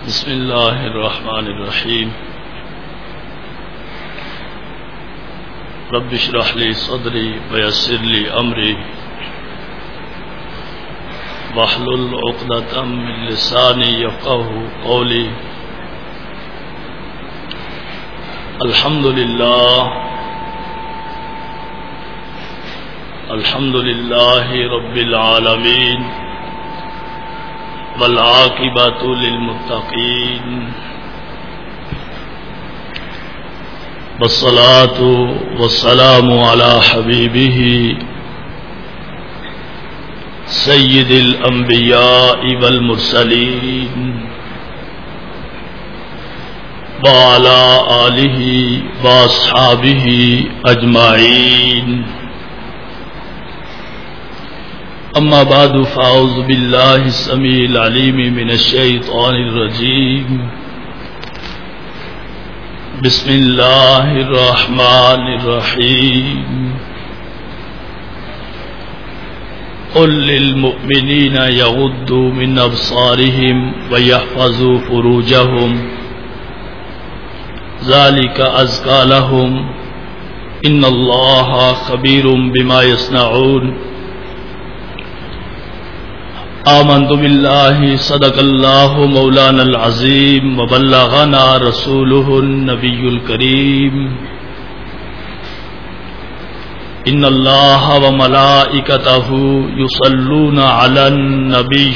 بسم اللہ الرحمن الرحیم رب اشرح لی صدری ویسر لی امری واحلل عقدۃ من لسانی یفقہوا قولی الحمد للہ رب العالمین والعاقبۃ للمتقین والصلاۃ والسلام علی حبیبہ سید الانبیاء والمرسلین وعلی آلہ واصحابہ اجمعین اما بعد فاعوذ باللہ السمیع العلیم من الشیطان الرجیم بسم اللہ الرحمن الرحیم قل للمؤمنین یغضوا من ابصارهم ویحفظوا فروجهم ذلک ازکی لهم ان اللہ خبیر بما یصنعون آمنت باللہ صدق اللہ مولانا العظیم وبلغنا رسولہ النبی الکریم ان اللہ وملائکتہ یصلون علی النبی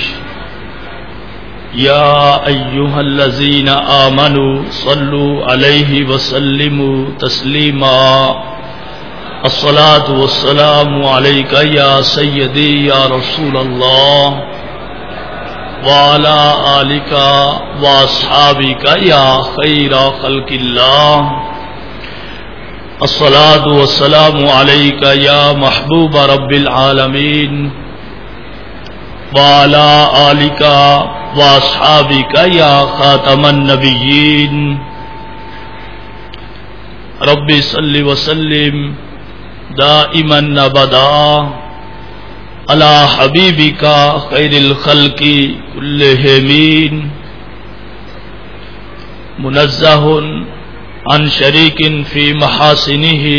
یا ایہا الذین آمنوا صلوا علیہ وسلموا تسلیما الصلاۃ والسلام علیک یا سیدی یا رسول اللہ وعلی آلک واصحابک یا خیر خلق اللہ الصلاۃ والسلام علیک یا محبوب رب العالمین وعلی آلک واصحابک یا خاتم النبیین رب صل وسلم دائما ابدا علی حبیبک خیر الخلق کلہم منزہ عن شریک فی محاسنہ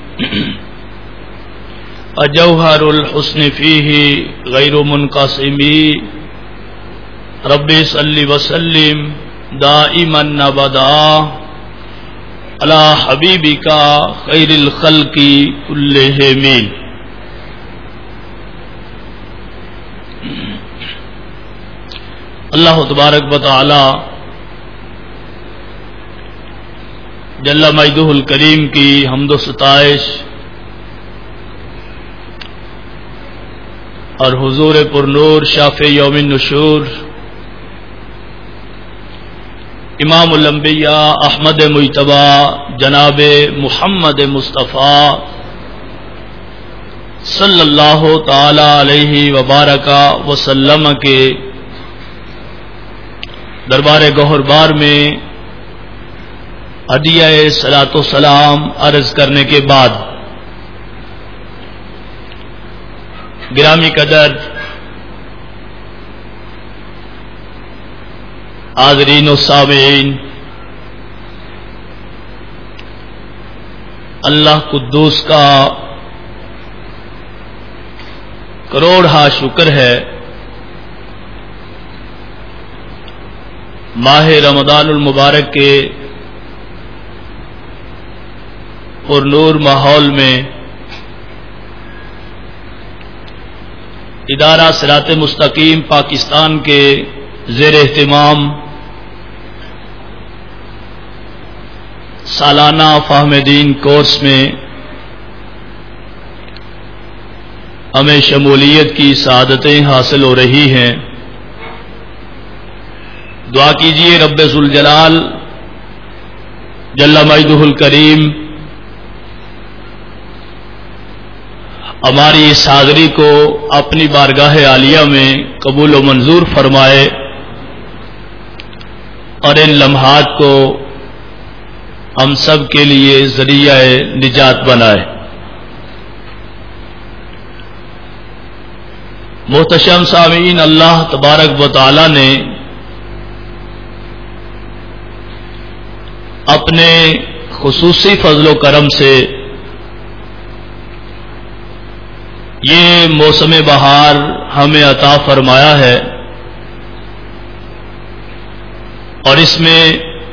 وجوہر الحسن فیہ غیر منقسم رب صل وسلم دائما ابدا علی حبیبک خیر الخلق کلہم اللہ تبارک و تعالی جل مجدہ الکریم کی حمد و ستائش اور حضور پر نور شافع یوم النشور امام الانبیاء احمد مجتبی جناب محمد مصطفیٰ صلی اللہ تعالی علیہ وبارک وسلم کے دربار گوہر بار میں ہدیہ صلاۃ و سلام عرض کرنے کے بعد گرامی قدر حاضرین و سامعین، اللہ قدوس کا کروڑہا شکر ہے ماہ رمضان المبارک کے پر نور ماحول میں ادارہ صراط مستقیم پاکستان کے زیر اہتمام سالانہ فہم دین کورس میں ہمیں شمولیت کی سعادتیں حاصل ہو رہی ہیں۔ دعا کیجئے رب ذوالجلال جل مجدہ الکریم ہماری اس حاضری کو اپنی بارگاہ عالیہ میں قبول و منظور فرمائے اور ان لمحات کو ہم سب کے لیے ذریعہ نجات بنائے۔ محتشم سامعین، اللہ تبارک و تعالی نے اپنے خصوصی فضل و کرم سے یہ موسم بہار ہمیں عطا فرمایا ہے، اور اس میں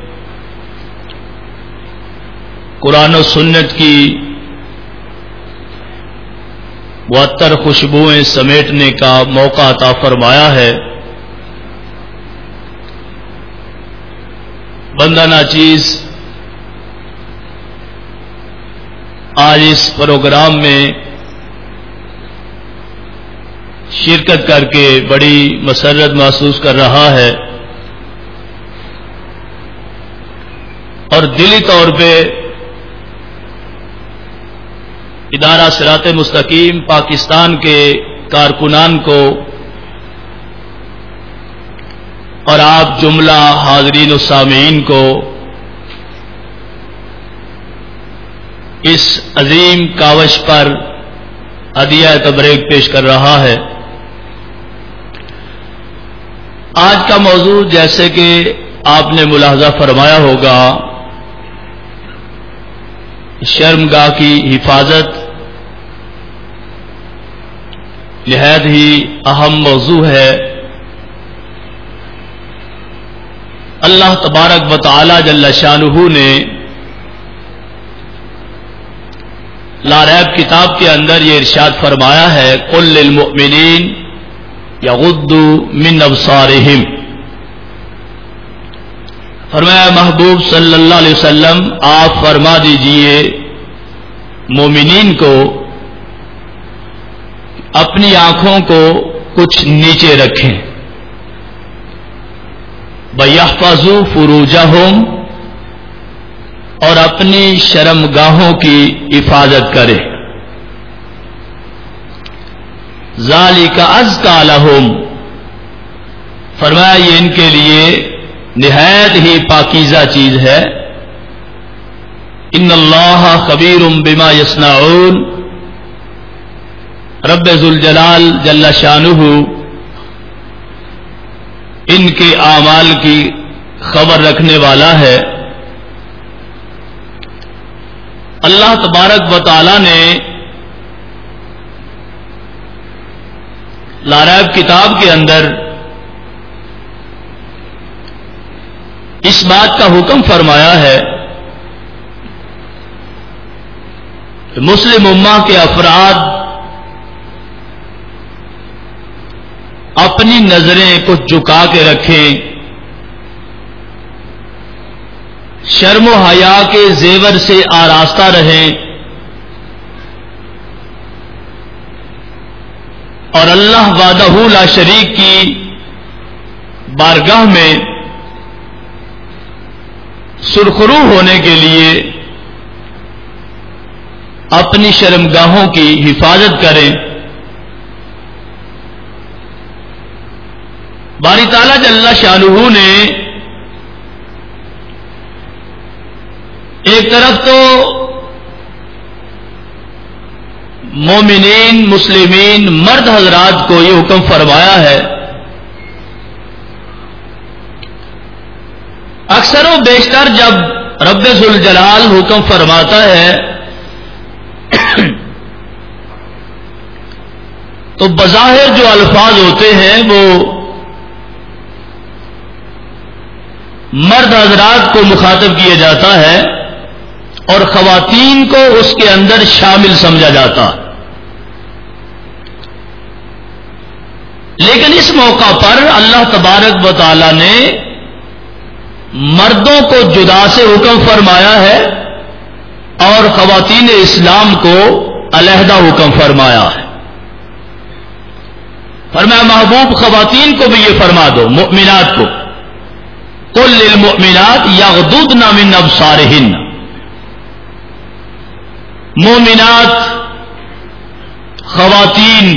قرآن و سنت کی معطر خوشبوئیں سمیٹنے کا موقع عطا فرمایا ہے۔ بندہ ناچیز آج اس پروگرام میں شرکت کر کے بڑی مسرت محسوس کر رہا ہے، اور دلی طور پہ ادارہ صراط مستقیم پاکستان کے کارکنان کو اور آپ جملہ حاضرین و سامعین کو اس عظیم کاوش پر ہدیہ تبریک پیش کر رہا ہے۔ آج کا موضوع جیسے کہ آپ نے ملاحظہ فرمایا ہوگا، شرمگاہ کی حفاظت نہایت ہی اہم موضوع ہے۔ اللہ تبارک و تعالی جل شانہ نے لا ریب کتاب کے اندر یہ ارشاد فرمایا ہے، قل للمؤمنین یغضوا من ابصارہم، فرمایا محبوب صلی اللہ علیہ وسلم آپ فرما دیجئے مومنین کو اپنی آنکھوں کو کچھ نیچے رکھیں، وَيَحْفَظُوا فُرُوجَهُمْ، اور اپنی شرمگاہوں کی حفاظت کرے، ذَلِكَ أَزْكَىٰ لَهُمْ، فرمایا یہ ان کے لیے نہایت ہی پاکیزہ چیز ہے۔ ان اللہ خبیر بما یصنعون، رب ذوالجلال جل شانہ ان کے اعمال کی خبر رکھنے والا ہے۔ اللہ تبارک و تعالی نے لا ریب کتاب کے اندر اس بات کا حکم فرمایا ہے کہ مسلم امہ کے افراد اپنی نظریں کچھ جھکا کے رکھیں، شرم و حیا کے زیور سے آراستہ رہیں، اور اللہ وحدہ لا شریک کی بارگاہ میں سرخرو ہونے کے لیے اپنی شرمگاہوں کی حفاظت کریں۔ باری تعالیٰ جل شانہ نے ایک طرف تو مومنین مسلمین مرد حضرات کو یہ حکم فرمایا ہے، اکثر و بیشتر جب رب ذوالجلال حکم فرماتا ہے تو بظاہر جو الفاظ ہوتے ہیں وہ مرد حضرات کو مخاطب کیا جاتا ہے اور خواتین کو اس کے اندر شامل سمجھا جاتا ہے، لیکن اس موقع پر اللہ تبارک و تعالی نے مردوں کو جدا سے حکم فرمایا ہے اور خواتین اسلام کو علیحدہ حکم فرمایا ہے۔ فرمایا محبوب خواتین کو بھی یہ فرما دو، مؤمنات کو، قل للمؤمنات یغضضن من ابصارہن، مومنات خواتین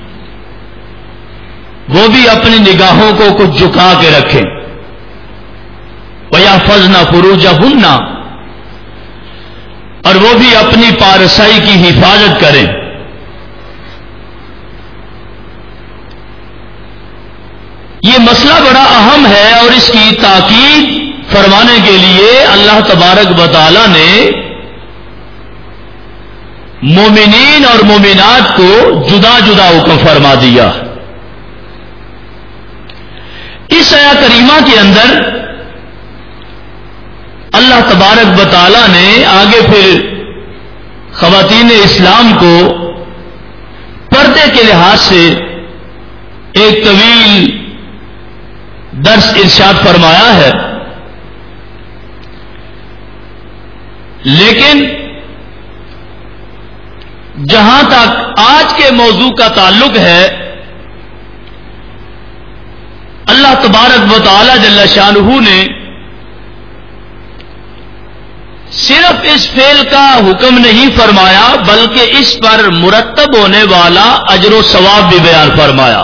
وہ بھی اپنی نگاہوں کو کچھ جھکا کے رکھیں، وَيَحْفَظْنَ فُرُوجَهُنَّ، اور وہ بھی اپنی پارسائی کی حفاظت کریں۔ یہ مسئلہ بڑا اہم ہے اور اس کی تاکید فرمانے کے لیے اللہ تبارک و تعالی نے مومنین اور مومنات کو جدا جدا حکم فرما دیا. اس آیہ کریمہ کے اندر اللہ تبارک و تعالی نے آگے پھر خواتین اسلام کو پردے کے لحاظ سے ایک طویل درس ارشاد فرمایا ہے. لیکن جہاں تک آج کے موضوع کا تعلق ہے، اللہ تبارک و تعالی جل شانہ نے صرف اس فعل کا حکم نہیں فرمایا بلکہ اس پر مرتب ہونے والا اجر و ثواب بھی بیان فرمایا.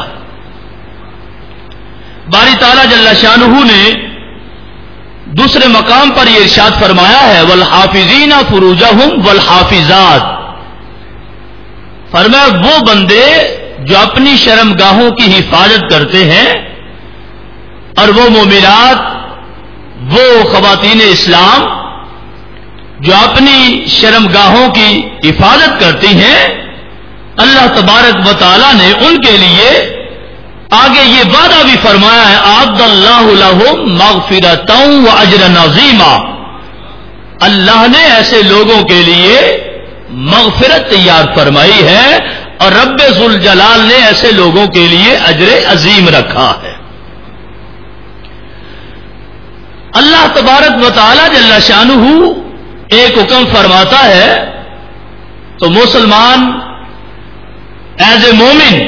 باری تعالی جل شانہ نے دوسرے مقام پر یہ ارشاد فرمایا ہے والحافظین فروجہم والحافظات. فرمایا وہ بندے جو اپنی شرمگاہوں کی حفاظت کرتے ہیں اور وہ مومنات، وہ خواتین اسلام جو اپنی شرمگاہوں کی حفاظت کرتی ہیں، اللہ تبارک و تعالی نے ان کے لیے آگے یہ وعدہ بھی فرمایا ہے اعد اللہ لہم مغفرۃ و اجرا عظیما. اللہ نے ایسے لوگوں کے لیے مغفرت تیار فرمائی ہے اور رب ذوالجلال نے ایسے لوگوں کے لیے اجر عظیم رکھا ہے. اللہ تبارک و تعالی جل شانہ ایک حکم فرماتا ہے تو مسلمان ایز اے مومن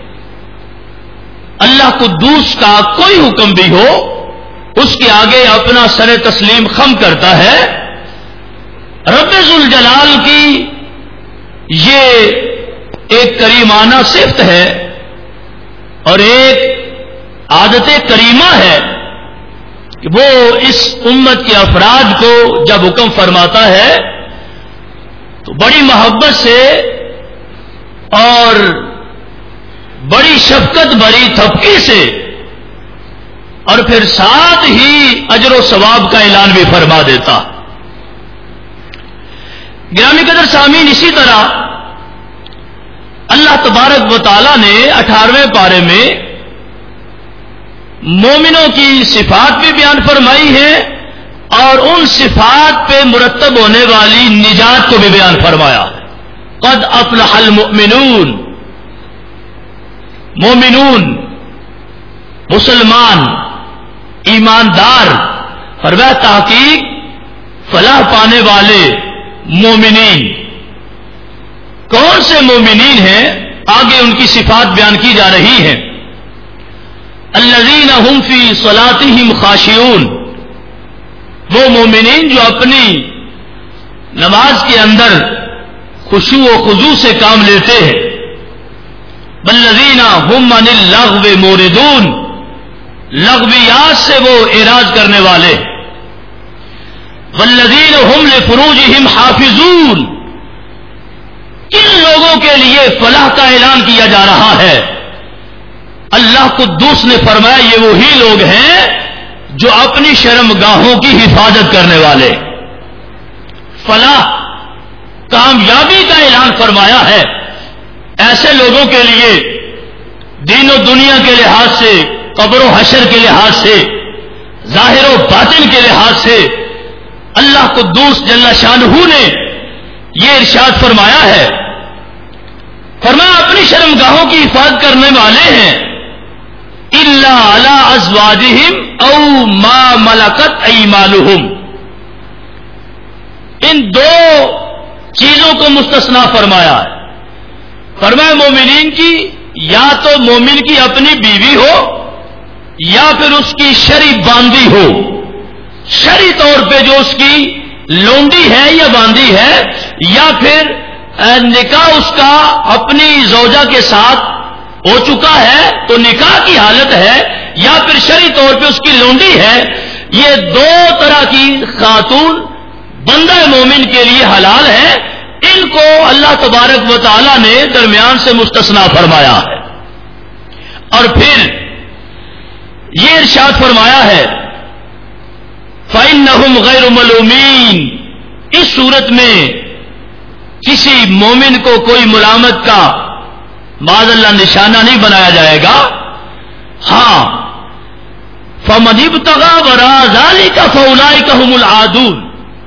اللہ قدوس کا کوئی حکم بھی ہو اس کے آگے اپنا سر تسلیم خم کرتا ہے. رب ذوالجلال کی یہ ایک کریمانہ صفت ہے اور ایک عادت کریمہ ہے کہ وہ اس امت کے افراد کو جب حکم فرماتا ہے تو بڑی محبت سے اور بڑی شفقت بھری تھپکی سے اور پھر ساتھ ہی اجر و ثواب کا اعلان بھی فرما دیتا. گرامی قدر سامعین، اسی طرح اللہ تبارک و تعالی نے 18ویں پارے میں مومنوں کی صفات بھی بیان فرمائی ہے اور ان صفات پہ مرتب ہونے والی نجات کو بھی بیان فرمایا. قد افلح المؤمنون، مومنون مسلمان ایماندار، فرمایا تحقیق فلاح پانے والے مومنین. کون سے مومنین ہیں؟ آگے ان کی صفات بیان کی جا رہی ہیں. الذین هم فی صلاتہم خاشعون، وہ مومنین جو اپنی نماز کے اندر خشوع و خضوع سے کام لیتے ہیں. والذین هم عن اللغو موردون، لغویات سے وہ اعراض کرنے والے. والذین هم لفروجہم حافظون، کن لوگوں کے لیے فلاح کا اعلان کیا جا رہا ہے؟ اللہ قدوس نے فرمایا یہ وہی لوگ ہیں جو اپنی شرمگاہوں کی حفاظت کرنے والے. فلاح کامیابی کا اعلان فرمایا ہے ایسے لوگوں کے لیے دین و دنیا کے لحاظ سے، قبر و حشر کے لحاظ سے، ظاہر و باطن کے لحاظ سے. اللہ قدوس جل شانہ نے یہ ارشاد فرمایا ہے، فرمایا اپنی شرمگاہوں کی حفاظت کرنے والے ہیں الا علی ازواجہم او ما ملکت ایمانہم. ان دو چیزوں کو مستثنا فرمایا ہے. فرمایا مومنین کی یا تو مومن کی اپنی بیوی ہو یا پھر اس کی شرعی باندی ہو. شرعی طور پہ جو اس کی لونڈی ہے یا باندی ہے، یا پھر نکاح اس کا اپنی زوجہ کے ساتھ ہو چکا ہے تو نکاح کی حالت ہے، یا پھر شرعی طور پہ اس کی لونڈی ہے. یہ دو طرح کی خاتون بندہ مومن کے لیے حلال ہے. ان کو اللہ تبارک و تعالی نے درمیان سے مستثنا فرمایا ہے. اور پھر یہ ارشاد فرمایا ہے فَإِنَّهُمْ غَيْرُ مَلُومِينَ. اس صورت میں کسی مومن کو کوئی ملامت کا معاذ اللہ نشانہ نہیں بنایا جائے گا. ہاں فَمَنِ ابْتَغَىٰ وَرَاءَ ذَٰلِكَ فَأُولَٰئِكَ هُمُ الْعَادُونَ.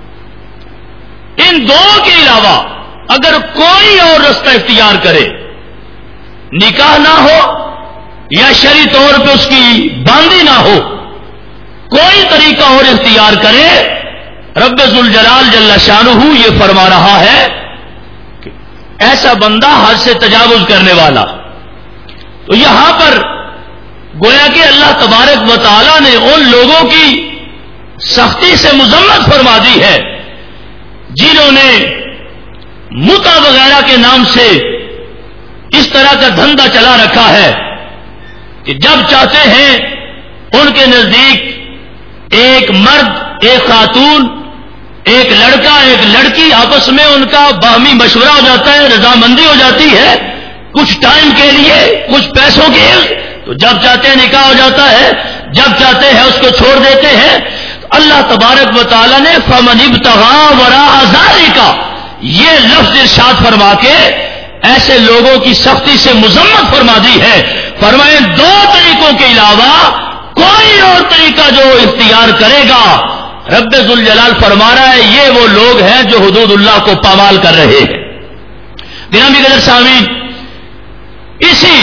ان دو کے علاوہ اگر کوئی اور رستہ اختیار کرے، نکاح نہ ہو یا شرعی طور پہ اس کی باندھی نہ ہو، کوئی طریقہ اور اختیار کرے، رب ذوالجلال جل شانہ یہ فرما رہا ہے کہ ایسا بندہ حد سے تجاوز کرنے والا. تو یہاں پر گویا کہ اللہ تبارک و تعالی نے ان لوگوں کی سختی سے مذمت فرما دی ہے جنہوں نے متع وغیرہ کے نام سے اس طرح کا دھندا چلا رکھا ہے کہ جب چاہتے ہیں ان کے نزدیک ایک مرد، ایک خاتون، ایک لڑکا، ایک لڑکی، آپس میں ان کا باہمی مشورہ ہو جاتا ہے، رضامندی ہو جاتی ہے کچھ ٹائم کے لیے، کچھ پیسوں کے، تو جب چاہتے ہیں نکاح ہو جاتا ہے، جب چاہتے ہیں اس کو چھوڑ دیتے ہیں. اللہ تبارک و تعالی نے فَمَنِ ابْتَغَىٰ وَرَاءَ ذَٰلِكَ یہ لفظ ارشاد فرما کے ایسے لوگوں کی سختی سے مذمت فرما دی ہے. فرمائیں دو طریقوں کے علاوہ کوئی اور طریقہ جو اختیار کرے گا، رب ذوالجلال فرما رہا ہے یہ وہ لوگ ہیں جو حدود اللہ کو پامال کر رہے ہیں. گرامی قدر سامعین، اسی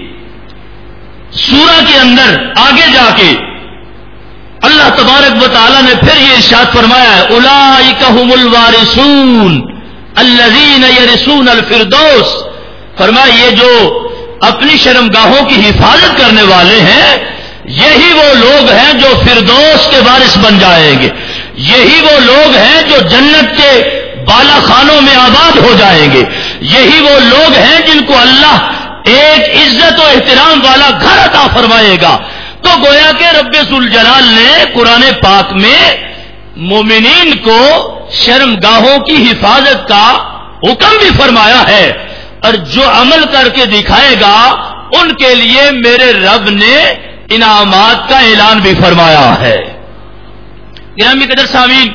سورہ کے اندر آگے جا کے اللہ تبارک و تعالی نے پھر یہ ارشاد فرمایا ہے اولئک ھم الوارثون الذین یرثون الفردوس. فرمایا یہ جو اپنی شرمگاہوں کی حفاظت کرنے والے ہیں یہی وہ لوگ ہیں جو فردوس کے وارث بن جائیں گے، یہی وہ لوگ ہیں جو جنت کے بالا خانوں میں آباد ہو جائیں گے، یہی وہ لوگ ہیں جن کو اللہ ایک عزت و احترام والا گھر عطا فرمائے گا. تو گویا کہ رب ذوالجلال نے قرآن پاک میں مومنین کو شرمگاہوں کی حفاظت کا حکم بھی فرمایا ہے، اور جو عمل کر کے دکھائے گا ان کے لیے میرے رب نے انعامات کا اعلان بھی فرمایا ہے. گرامی قدر سامعین،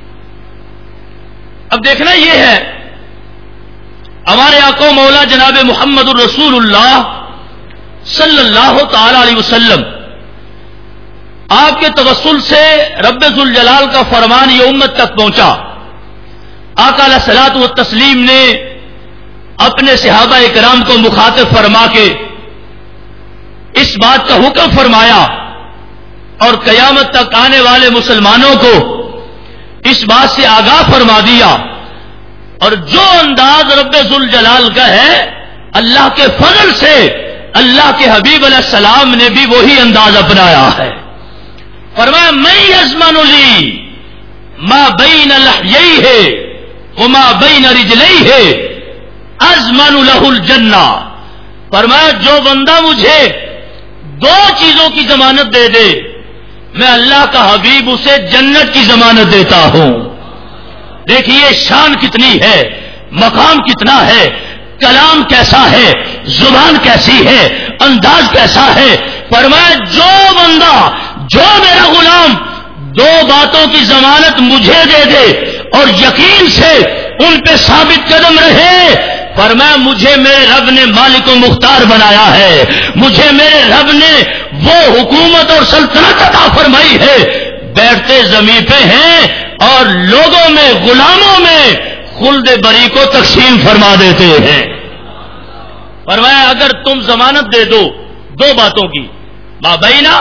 اب دیکھنا یہ ہے ہمارے آقا و مولا جناب محمد الرسول اللہ صلی اللہ تعالی علیہ وسلم، آپ کے توسل سے رب ذوالجلال کا فرمان یہ امت تک پہنچا. آقا علیہ الصلوۃ والتسلیم نے اپنے صحابہ کرام کو مخاطب فرما کے اس بات کا حکم فرمایا اور قیامت تک آنے والے مسلمانوں کو اس بات سے آگاہ فرما دیا. اور جو انداز رب ذوالجلال کا ہے اللہ کے فضل سے اللہ کے حبیب علیہ السلام نے بھی وہی انداز اپنایا ہے. فرمایا من یضمن لی ما بین لحییہ وما بین رجلیہ اضمن لہ الجنہ. فرمایا جو بندہ مجھے دو چیزوں کی ضمانت دے دے میں اللہ کا حبیب اسے جنت کی ضمانت دیتا ہوں. دیکھیے شان کتنی ہے، مقام کتنا ہے، کلام کیسا ہے، زبان کیسی ہے، انداز کیسا ہے. فرمایا جو بندہ، جو میرا غلام دو باتوں کی ضمانت مجھے دے دے اور یقین سے ان پہ ثابت قدم رہے، فرمایا مجھے میرے رب نے مالک و مختار بنایا ہے، مجھے میرے رب نے وہ حکومت اور سلطنت عطا فرمائی ہے، بیٹھتے زمین پہ ہیں اور لوگوں میں، غلاموں میں خلد بری کو تقسیم فرما دیتے ہیں. فرمایا اگر تم ضمانت دے دو دو باتوں کی، ما بینا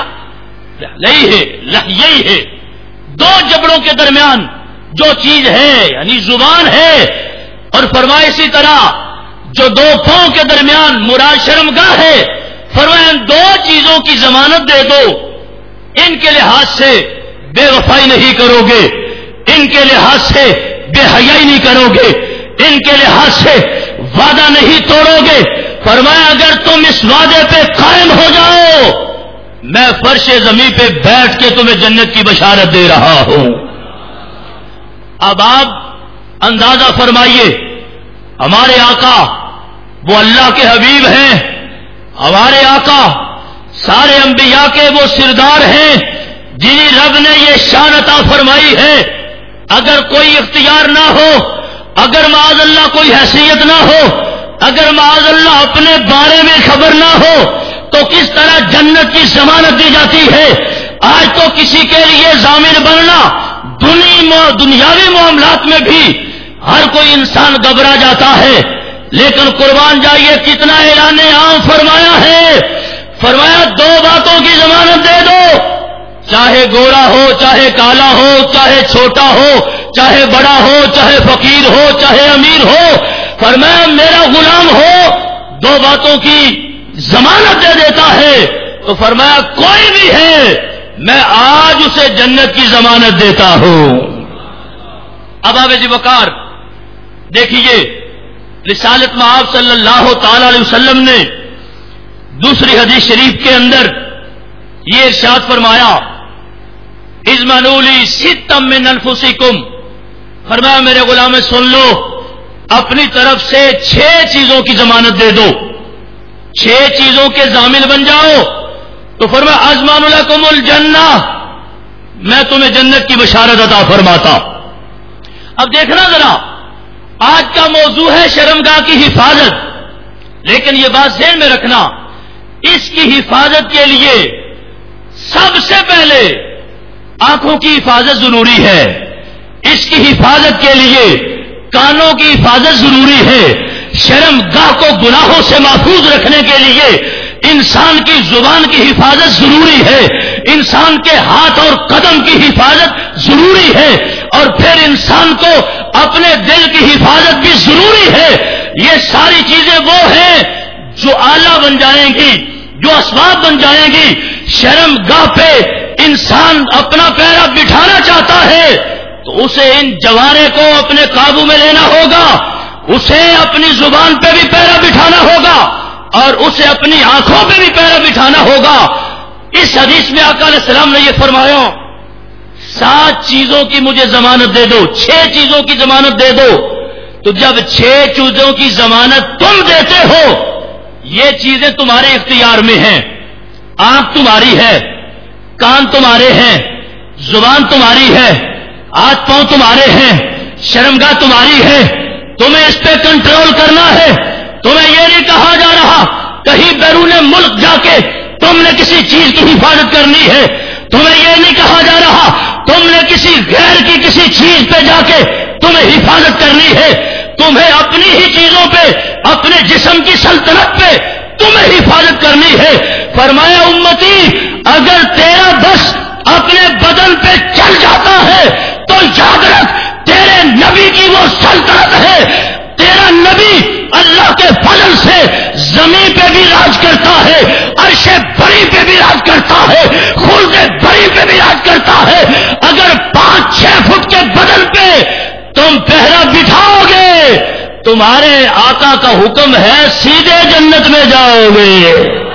لحییہ، دو جبڑوں کے درمیان جو چیز ہے یعنی زبان ہے، اور فرمایا اسی طرح جو دو پاؤں کے درمیان مراد شرمگاہ ہے، فرمایا دو چیزوں کی ضمانت دے دو، ان کے لحاظ سے بے وفائی نہیں کرو گے، ان کے لحاظ سے بے حیائی نہیں کرو گے، ان کے لحاظ سے وعدہ نہیں توڑو گے. فرمایا اگر تم اس وعدے پہ قائم ہو جاؤ میں فرش زمین پہ بیٹھ کے تمہیں جنت کی بشارت دے رہا ہوں. اب آپ اندازہ فرمائیے ہمارے آقا وہ اللہ کے حبیب ہیں، ہمارے آقا سارے انبیاء کے وہ سردار ہیں جنہیں رب نے یہ شان عطا فرمائی ہے، اگر کوئی اختیار نہ ہو، اگر معاذ اللہ کوئی حیثیت نہ ہو، اگر معاذ اللہ اپنے بارے میں خبر نہ ہو، تو کس طرح جنت کی ضمانت دی جاتی ہے؟ آج تو کسی کے لیے ضامن بننا دنیاوی معاملات میں بھی ہر کوئی انسان گھبرا جاتا ہے، لیکن قربان جائیے کتنا اعلان عام فرمایا ہے، فرمایا دو باتوں کی ضمانت دے دو، چاہے گورا ہو، چاہے کالا ہو، چاہے چھوٹا ہو، چاہے بڑا ہو، چاہے فقیر ہو، چاہے امیر ہو، فرمایا میرا غلام ہو، دو باتوں کی ضمانت دے دیتا ہے، تو فرمایا کوئی بھی ہے میں آج اسے جنت کی ضمانت دیتا ہوں۔ اب آب وقار دیکھیے، رسالت مآب صلی اللہ تعالی علیہ وسلم نے دوسری حدیث شریف کے اندر یہ ارشاد فرمایا، اضمنوا لی ستا من انفسکم، فرمایا میرے غلام سن لو، اپنی طرف سے 6 چیزوں کی ضمانت دے دو، 6 چیزوں کے ضامن بن جاؤ، تو فرمایا اضمن لکم الجنہ، میں تمہیں جنت کی بشارت عطا فرماتا۔ اب دیکھنا ذرا، آج کا موضوع ہے شرمگاہ کی حفاظت، لیکن یہ بات ذہن میں رکھنا، اس کی حفاظت کے لیے سب سے پہلے آنکھوں کی حفاظت ضروری ہے، اس کی حفاظت کے لیے کانوں کی حفاظت ضروری ہے، شرمگاہ کو گناہوں سے محفوظ رکھنے کے لیے انسان کی زبان کی حفاظت ضروری ہے، انسان کے ہاتھ اور قدم کی حفاظت ضروری ہے، اور پھر انسان کو اپنے دل کی حفاظت بھی ضروری ہے۔ یہ ساری چیزیں وہ ہیں جو آلہ بن جائیں گی، جو اسباب بن جائیں گی۔ شرمگاہ پہ انسان اپنا پیرا بٹھانا چاہتا ہے تو اسے ان جوارے کو اپنے قابو میں لینا ہوگا، اسے اپنی زبان پہ بھی پیرا بٹھانا ہوگا، اور اسے اپنی آنکھوں پہ بھی پیرا بٹھانا ہوگا۔ اس حدیث میں آقا علیہ السلام نے یہ فرمایا، 7 چیزوں کی مجھے ضمانت دے دو، 6 چیزوں کی ضمانت دے دو۔ تو جب 6 چیزوں کی ضمانت تم دیتے ہو، یہ چیزیں تمہارے اختیار میں ہیں، آنکھ تمہاری ہے، کان تمہارے ہیں، زبان تمہاری ہے، ہاتھ پاؤں تمہارے ہیں، شرمگاہ تمہاری ہے، تمہیں اس پہ کنٹرول کرنا ہے۔ تمہیں یہ نہیں کہا جا رہا کہیں بیرون ملک جا کے تم نے کسی چیز کی حفاظت کرنی ہے، تمہیں یہ نہیں کہا جا رہا تم نے کسی غیر کی کسی چیز پہ جا کے تمہیں حفاظت کرنی ہے، تمہیں اپنی ہی چیزوں پہ، اپنے جسم کی سلطنت پہ تمہیں حفاظت کرنی ہے۔ فرمایا امتی، اگر تیرا بس اپنے بدن پہ چل جاتا ہے تو یاد رکھ تیرے نبی کی وہ سلطنت ہے، تیرا نبی اللہ کے فضل سے زمین پہ بھی راج کرتا ہے، عرش بری پہ بھی راج کرتا ہے، خلد بری پہ بھی راج کرتا ہے۔ اگر 5-6 فٹ کے بدن پہ تم پہرا بٹھاؤ گے، تمہارے آقا کا حکم ہے سیدھے جنت میں جاؤ گے۔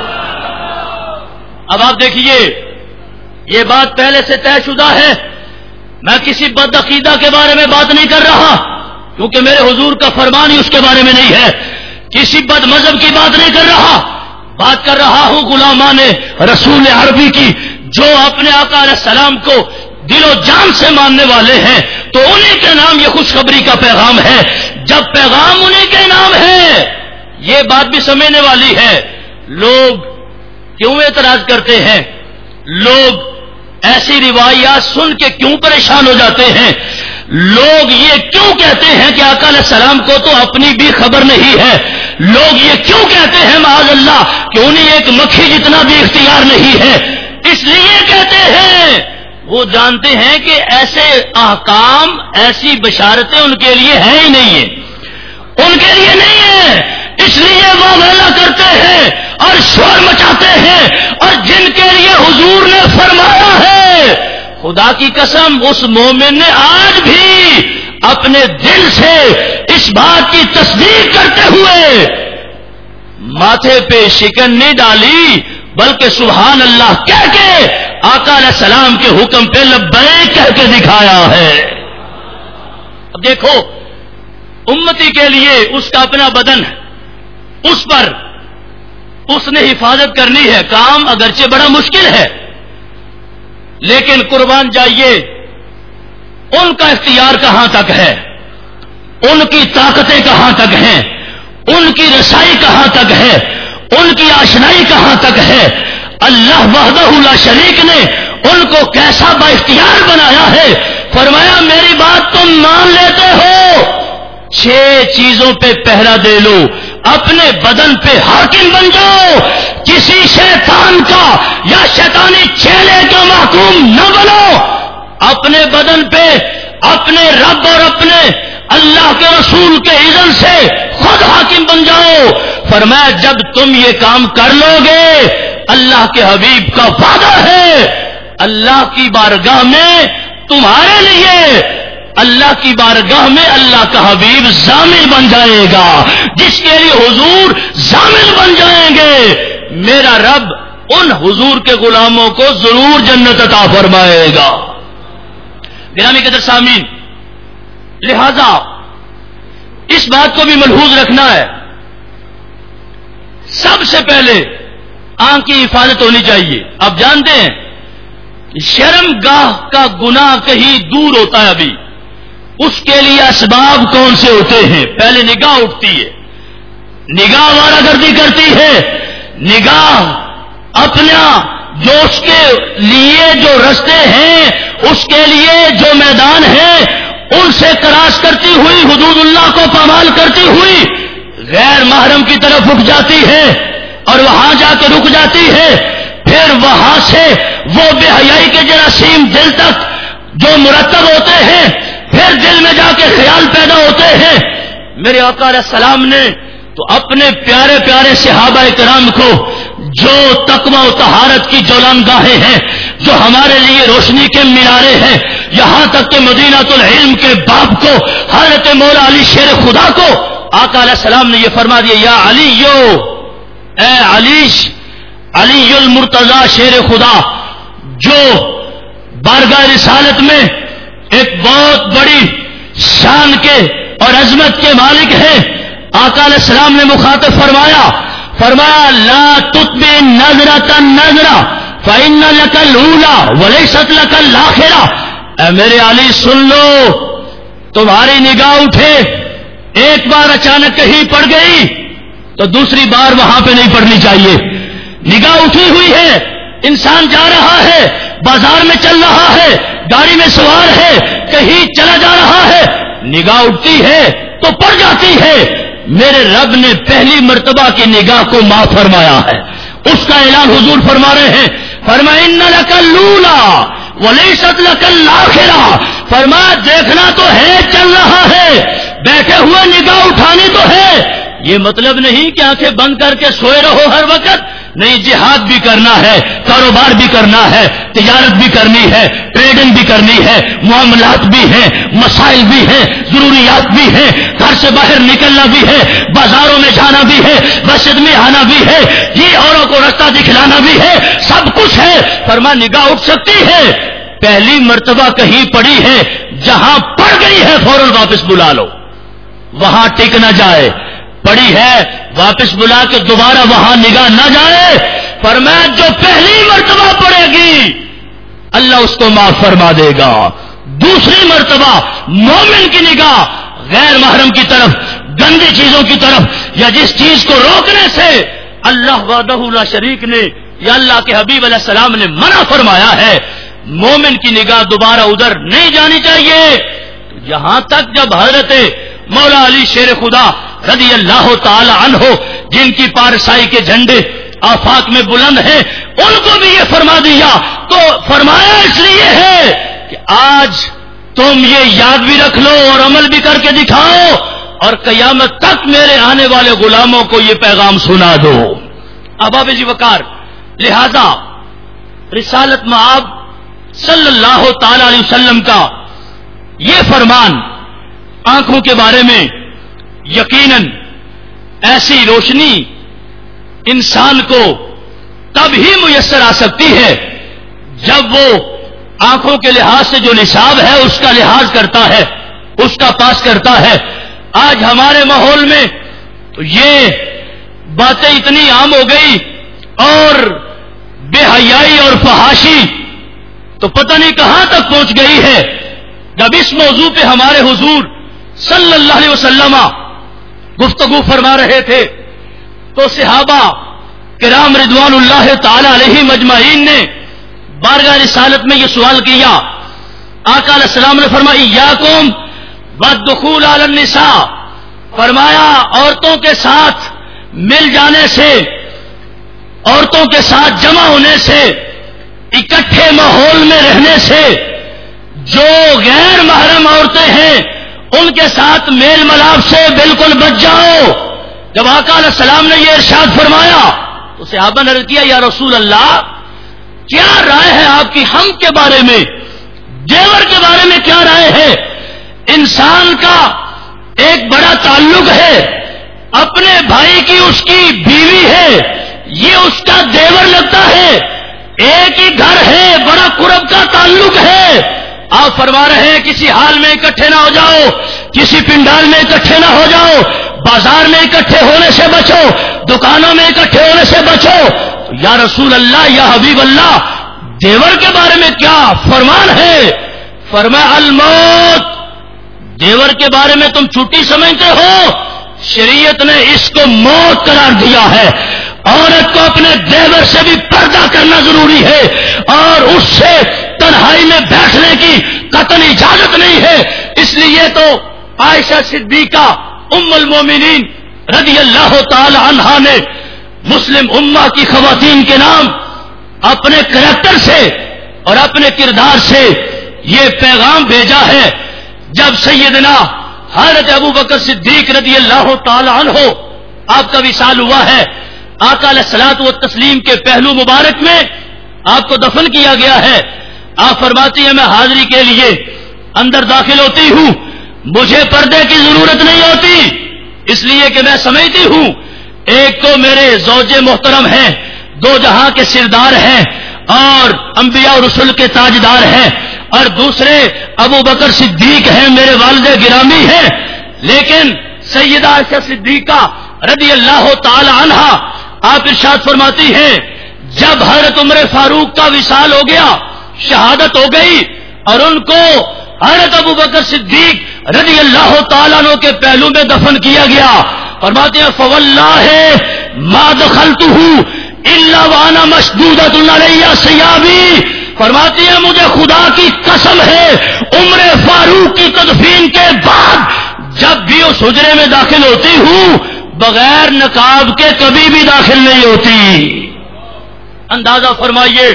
اب آپ دیکھیے، یہ بات پہلے سے طے شدہ ہے، میں کسی بد عقیدہ کے بارے میں بات نہیں کر رہا، کیونکہ میرے حضور کا فرمان ہی اس کے بارے میں نہیں ہے، کسی بد مذہب کی بات نہیں کر رہا، بات کر رہا ہوں غلامان رسول عربی کی، جو اپنے آقا علیہ السلام کو دل و جان سے ماننے والے ہیں، تو انہیں کے نام یہ خوشخبری کا پیغام ہے۔ جب پیغام انہیں کے نام ہے، یہ بات بھی سمجھنے والی ہے۔ لوگ کیوں اعتراض کرتے ہیں؟ لوگ ایسی روایات سن کے کیوں پریشان ہو جاتے ہیں؟ لوگ یہ کیوں کہتے ہیں کہ آقا علیہ السلام کو تو اپنی بھی خبر نہیں ہے؟ لوگ یہ کیوں کہتے ہیں معاذ اللہ کہ انہیں ایک مکھی جتنا بھی اختیار نہیں ہے؟ اس لیے کہتے ہیں وہ جانتے ہیں کہ ایسے احکام، ایسی بشارتیں ان کے لیے ہیں ہی نہیں ہیں، ان کے لیے نہیں ہے، اس لیے وہ حملہ کرتے ہیں اور شور مچاتے ہیں، اور جن کے لیے حضور نے فرمایا ہے، خدا کی قسم اس مومن نے آج بھی اپنے دل سے اس بات کی تصدیق کرتے ہوئے ماتھے پہ شکن نہیں ڈالی، بلکہ سبحان اللہ کہہ کے آقا علیہ السلام کے حکم پہ لبیک کہہ کے دکھایا ہے۔ اب دیکھو، امتی کے لیے اس کا اپنا بدن ہے، اس پر اس نے حفاظت کرنی ہے، کام اگرچہ بڑا مشکل ہے لیکن قربان جائیے ان کا اختیار کہاں تک ہے، ان کی طاقتیں کہاں تک ہیں، ان کی رسائی کہاں تک ہے، ان کی آشنائی کہاں تک ہے. اللہ وحدہ لا شریک نے ان کو کیسا با اختیار بنایا ہے. فرمایا میری بات تم مان لیتے ہو، 6 چیزوں پہ پہرا دے لو، اپنے بدن پہ حاکم بن جاؤ، کسی شیطان کا یا شیطانی چیلے کا محکوم نہ بنو، اپنے بدن پہ اپنے رب اور اپنے اللہ کے رسول کے اذن سے خود حاکم بن جاؤ. فرمایا جب تم یہ کام کر لو گے، اللہ کے حبیب کا وعدہ ہے اللہ کی بارگاہ میں تمہارے لیے، اللہ کی بارگاہ میں اللہ کا حبیب ضامن بن جائے گا، جس کے لیے حضور ضامن بن جائیں گے. میرا رب ان حضور کے غلاموں کو ضرور جنت عطا فرمائے گا. گرامی قدر سامعین، لہذا اس بات کو بھی ملحوظ رکھنا ہے، سب سے پہلے آنکھ کی حفاظت ہونی چاہیے. آپ جانتے ہیں شرم گاہ کا گناہ کہیں دور ہوتا ہے، ابھی اس کے لیے اسباب کون سے ہوتے ہیں؟ پہلے نگاہ اٹھتی ہے، نگاہ وارا گردی کرتی ہے، نگاہ اپنا جو اس کے لیے جو رستے ہیں، اس کے لیے جو میدان ہیں، ان سے کراس کرتی ہوئی حدود اللہ کو پامال کرتی ہوئی غیر محرم کی طرف اٹھ جاتی ہے اور وہاں جا کے رک جاتی ہے. پھر وہاں سے وہ بے حیائی کے جراثیم دل تک جو مرتب ہوتے ہیں، پھر دل میں جا کے خیال پیدا ہوتے ہیں. میرے آقا علیہ السلام نے تو اپنے پیارے پیارے صحابہ کرام کو جو تقوی و طہارت کی جولان گاہیں ہیں، جو ہمارے لیے روشنی کے مینارے ہیں، یہاں تک کہ مدینہ العلم کے باب کو حضرت مولا علی شیر خدا کو آقا علیہ السلام نے یہ فرما دیا، یا علیو، اے علی المرتضی شیر خدا، جو بارگاہ رسالت میں ایک بہت بڑی شان کے اور عظمت کے مالک ہیں. آقا علیہ السلام نے مخاطب فرمایا لا تتبع نظرة نظرة فإن لك الأولى وليست لك الآخرة. اے میرے علی سن لو، تمہاری نگاہ اٹھے، ایک بار اچانک کہیں پڑ گئی تو دوسری بار وہاں پہ نہیں پڑنی چاہیے. نگاہ اٹھی ہوئی ہے، انسان جا رہا ہے، بازار میں چل رہا ہے، گاڑی میں سوار ہے، کہیں چلا جا رہا ہے، نگاہ اٹھتی ہے تو پڑ جاتی ہے. میرے رب نے پہلی مرتبہ کی نگاہ کو معاف فرمایا ہے. اس کا اعلان حضور فرما رہے ہیں، فرمایا ان لک الاولی ولیست لک الاخرہ. فرمایا دیکھنا تو ہے، چل رہا ہے، بیٹھے ہوئے نگاہ اٹھانی تو ہے. یہ مطلب نہیں کہ آنکھیں بند کر کے سوئے رہو ہر وقت، نہیں، جہاد بھی کرنا ہے، کاروبار بھی کرنا ہے، تجارت بھی کرنی ہے، ٹریڈنگ بھی کرنی ہے، معاملات بھی ہیں، مسائل بھی ہیں، ضروریات بھی ہیں، گھر سے باہر نکلنا بھی ہے، بازاروں میں جانا بھی ہے، مسجد میں آنا بھی ہے، یہ اوروں کو راستہ دکھلانا بھی ہے، سب کچھ ہے. فرمایا نگاہ اٹھ سکتی ہے، پہلی مرتبہ کہیں پڑی ہے، جہاں پڑ گئی ہے فوراً واپس بلا لو، وہاں ٹک نہ جائے. پڑی ہے واپس بلا کے دوبارہ وہاں نگاہ نہ جائے. فرمایا جو پہلی مرتبہ پڑے گی اللہ اس کو معاف فرما دے گا. دوسری مرتبہ مومن کی نگاہ غیر محرم کی طرف، گندی چیزوں کی طرف، یا جس چیز کو روکنے سے اللہ وحدہ لا شریک نے یا اللہ کے حبیب علیہ السلام نے منع فرمایا ہے، مومن کی نگاہ دوبارہ ادھر نہیں جانی چاہیے. یہاں تک جب حضرت مولا علی شیر خدا رضی اللہ تعالی عنہ، جن کی پارسائی کے جھنڈے آفاق میں بلند ہیں، ان کو بھی یہ فرما دیا، تو فرمایا اس لیے ہے کہ آج تم یہ یاد بھی رکھ لو اور عمل بھی کر کے دکھاؤ، اور قیامت تک میرے آنے والے غلاموں کو یہ پیغام سنا دو. احباب جی وقار، لہذا رسالت مآب صلی اللہ تعالی علیہ وسلم کا یہ فرمان آنکھوں کے بارے میں یقیناً ایسی روشنی انسان کو تب ہی میسر آ سکتی ہے جب وہ آنکھوں کے لحاظ سے جو نصاب ہے اس کا لحاظ کرتا ہے، اس کا پاس کرتا ہے. آج ہمارے ماحول میں تو یہ باتیں اتنی عام ہو گئی، اور بے حیائی اور فحاشی تو پتہ نہیں کہاں تک پہنچ گئی ہے. جب اس موضوع پہ ہمارے حضور صلی اللہ علیہ وسلم گفتگو فرما رہے تھے تو صحابہ کرام رضوان اللہ تعالی علیہم اجمعین نے بارگاہ رسالت میں یہ سوال کیا. آقا علیہ السلام نے فرمایا ایاکم والدخول علی النساء، فرمایا عورتوں کے ساتھ مل جانے سے، عورتوں کے ساتھ جمع ہونے سے، اکٹھے ماحول میں رہنے سے، جو غیر محرم عورتیں ہیں ان کے ساتھ میل ملاپ سے بالکل بچ جاؤ. جب آقا علیہ السلام نے یہ ارشاد فرمایا تو صحابہ نے عرض کیا یا رسول اللہ کیا رائے ہے آپ کی ہم کے بارے میں، دیور کے بارے میں کیا رائے ہے؟ انسان کا ایک بڑا تعلق ہے، اپنے بھائی کی اس کی بیوی ہے، یہ اس کا دیور لگتا ہے، ایک ہی گھر ہے، بڑا قرب کا تعلق ہے. آپ فرما رہے ہیں کسی حال میں اکٹھے نہ ہو جاؤ، کسی پنڈال میں اکٹھے نہ ہو جاؤ، بازار میں اکٹھے ہونے سے بچو، دکانوں میں اکٹھے ہونے سے بچو. یا رسول اللہ یا حبیب اللہ دیور کے بارے میں کیا فرمان ہے؟ فرمایا الموت. دیور کے بارے میں تم چھٹی سمجھتے ہو، شریعت نے اس کو موت قرار دیا ہے. عورت کو اپنے دیور سے بھی پردہ کرنا ضروری ہے اور اس سے تنہائی میں بیٹھنے کی قطعی اجازت نہیں ہے. اس لیے تو عائشہ صدیقہ ام المومنین رضی اللہ تعالی عنہا نے مسلم امہ کی خواتین کے نام اپنے کریکٹر سے اور اپنے کردار سے یہ پیغام بھیجا ہے. جب سیدنا حضرت ابو بکر صدیق رضی اللہ تعالی عنہ آپ کا وصال ہوا ہے، آقا علیہ الصلوۃ والتسلیم کے پہلو مبارک میں آپ کو دفن کیا گیا ہے. آپ فرماتی ہیں میں حاضری کے لیے اندر داخل ہوتی ہوں، مجھے پردے کی ضرورت نہیں ہوتی، اس لیے کہ میں سمجھتی ہوں ایک تو میرے زوج محترم ہیں، دو جہاں کے سردار ہیں اور انبیاء اور رسل کے تاجدار ہیں، اور دوسرے ابو بکر صدیق ہیں، میرے والد گرامی ہیں. لیکن سیدہ عائشہ صدیقہ رضی اللہ تعالی عنہا آپ ارشاد فرماتی ہیں جب حضرت عمر فاروق کا وصال ہو گیا، شہادت ہو گئی، اور ان کو حضرت ابو بکر صدیق رضی اللہ تعالیٰ عنہ کے پہلو میں دفن کیا گیا. فرماتے ہیں فواللہ ما دخلتہ الا وانا مشدودۃ علی ثیابی. فرماتی ہیں مجھے خدا کی قسم ہے عمر فاروق کی تدفین کے بعد جب بھی اس حجرے میں داخل ہوتی ہوں بغیر نقاب کے کبھی بھی داخل نہیں ہوتی. اندازہ فرمائیے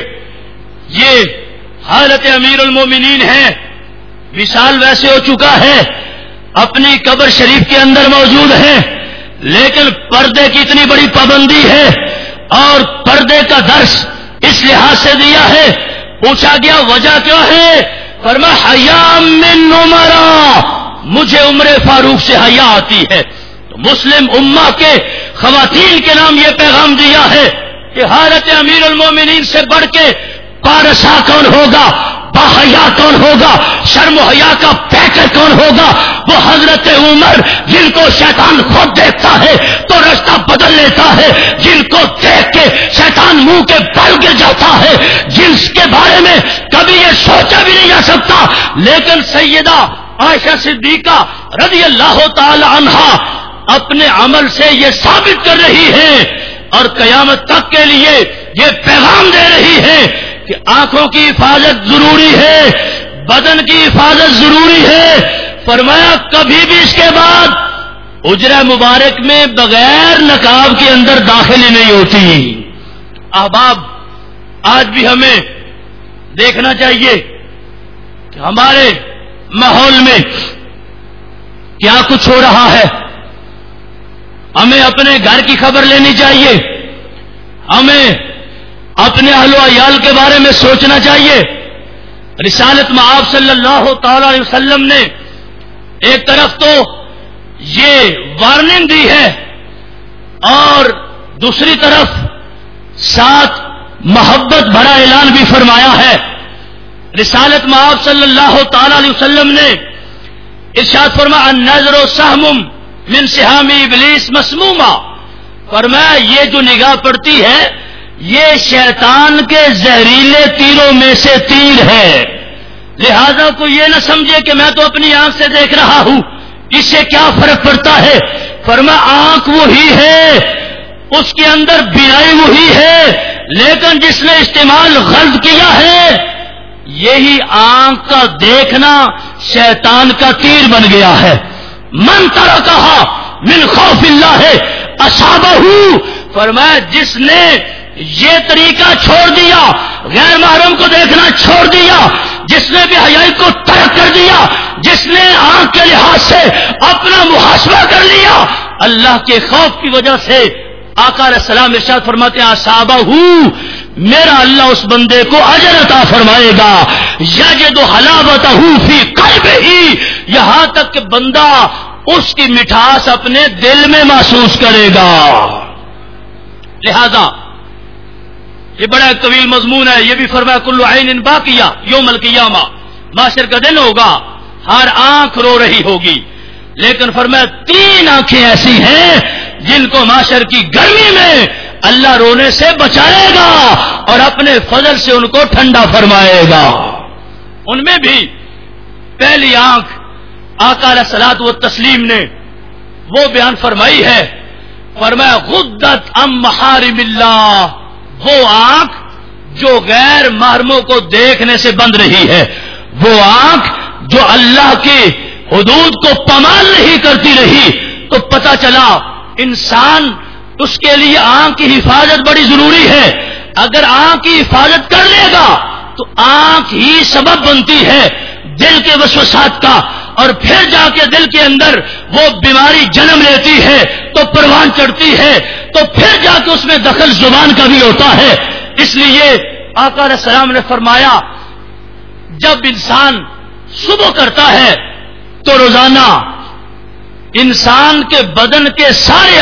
یہ حضرت امیر المومنین ہیں، وصال ویسے ہو چکا ہے، اپنی قبر شریف کے اندر موجود ہیں، لیکن پردے کی اتنی بڑی پابندی ہے اور پردے کا درس اس لحاظ سے دیا ہے. پوچھا گیا وجہ کیا ہے؟ فرمایا حیا من عمر، مجھے عمر فاروق سے حیا آتی ہے. تو مسلم امہ کے خواتین کے نام یہ پیغام دیا ہے کہ حضرت امیر المومنین سے بڑھ کے پارسا کون ہوگا، باحیا کون ہوگا، شرم و حیا کا پیکر کون ہوگا؟ وہ حضرت عمر جن کو شیطان خود دیکھتا ہے تو رستہ بدل لیتا ہے، جن کو دیکھ کے شیطان منہ کے بل گر جاتا ہے، جن کے بارے میں کبھی یہ سوچا بھی نہیں جا سکتا. لیکن سیدہ عائشہ صدیقہ رضی اللہ تعالی عنہا اپنے عمل سے یہ ثابت کر رہی ہے اور قیامت تک کے لیے یہ پیغام دے رہی ہے کہ آنکھوں کی حفاظت ضروری ہے، بدن کی حفاظت ضروری ہے. فرمایا کبھی بھی اس کے بعد حجرہ مبارک میں بغیر نقاب کے اندر داخل ہی نہیں ہوتی. احباب آج بھی ہمیں دیکھنا چاہیے کہ ہمارے ماحول میں کیا کچھ ہو رہا ہے. ہمیں اپنے گھر کی خبر لینی چاہیے، ہمیں اپنے اہل و عیال کے بارے میں سوچنا چاہیے. رسالت مآب صلی اللہ تعالی علیہ وسلم نے ایک طرف تو یہ وارننگ دی ہے اور دوسری طرف ساتھ محبت بھرا اعلان بھی فرمایا ہے. رسالت مآب صلی اللہ تعالی علیہ وسلم نے ارشاد فرمایا النظر سہم من سہام ابلیس مسموما. فرمایا یہ جو نگاہ پڑتی ہے یہ شیطان کے زہریلے تیروں میں سے تیر ہے، لہذا کوئی یہ نہ سمجھے کہ میں تو اپنی آنکھ سے دیکھ رہا ہوں، اس سے کیا فرق پڑتا ہے؟ فرمایا آنکھ وہی ہے، اس کے اندر بینائی وہی ہے، لیکن جس نے استعمال غلط کیا ہے، یہی آنکھ کا دیکھنا شیطان کا تیر بن گیا ہے۔ من ترکہا من خوف اللہ اصابہ، فرمایا جس نے یہ طریقہ چھوڑ دیا، غیر محرم کو دیکھنا چھوڑ دیا، جس نے بے حیائی کو ترک کر دیا، جس نے آنکھ کے لحاظ سے اپنا محاسبہ کر لیا، اللہ کے خوف کی وجہ سے آقا علیہ السلام ارشاد فرماتے ہیں اصابہ، میرا اللہ اس بندے کو اجر عطا فرمائے گا، یجد حلاوتہ فی قلبہ، یہاں تک کہ بندہ اس کی مٹھاس اپنے دل میں محسوس کرے گا۔ لہذا یہ بڑا ایک طویل مضمون ہے، یہ بھی فرمایا کل عین باقیہ یوم القیامہ، معاشر کا دن ہوگا، ہر آنکھ رو رہی ہوگی، لیکن فرمایا 3 آنکھیں ایسی ہیں جن کو معاشر کی گرمی میں اللہ رونے سے بچائے گا اور اپنے فضل سے ان کو ٹھنڈا فرمائے گا۔ ان میں بھی پہلی آنکھ آقا علیہ الصلوۃ والتسلیم نے وہ بیان فرمائی ہے، فرمایا غدت عن محارم اللہ، وہ آنکھ جو غیر محرموں کو دیکھنے سے بند رہی ہے، وہ آنکھ جو اللہ کی حدود کو پامال نہیں کرتی رہی، تو پتہ چلا انسان اس کے لیے آنکھ کی حفاظت بڑی ضروری ہے۔ اگر آنکھ کی حفاظت کر لے گا تو آنکھ ہی سبب بنتی ہے دل کے وسوسات کا، اور پھر جا کے دل کے اندر وہ بیماری جنم لیتی ہے تو پروان چڑھتی ہے، تو پھر جا کے اس میں دخل زبان کا بھی ہوتا ہے۔ اس لیے آقا علیہ السلام نے فرمایا جب انسان صبح کرتا ہے تو روزانہ انسان کے بدن کے سارے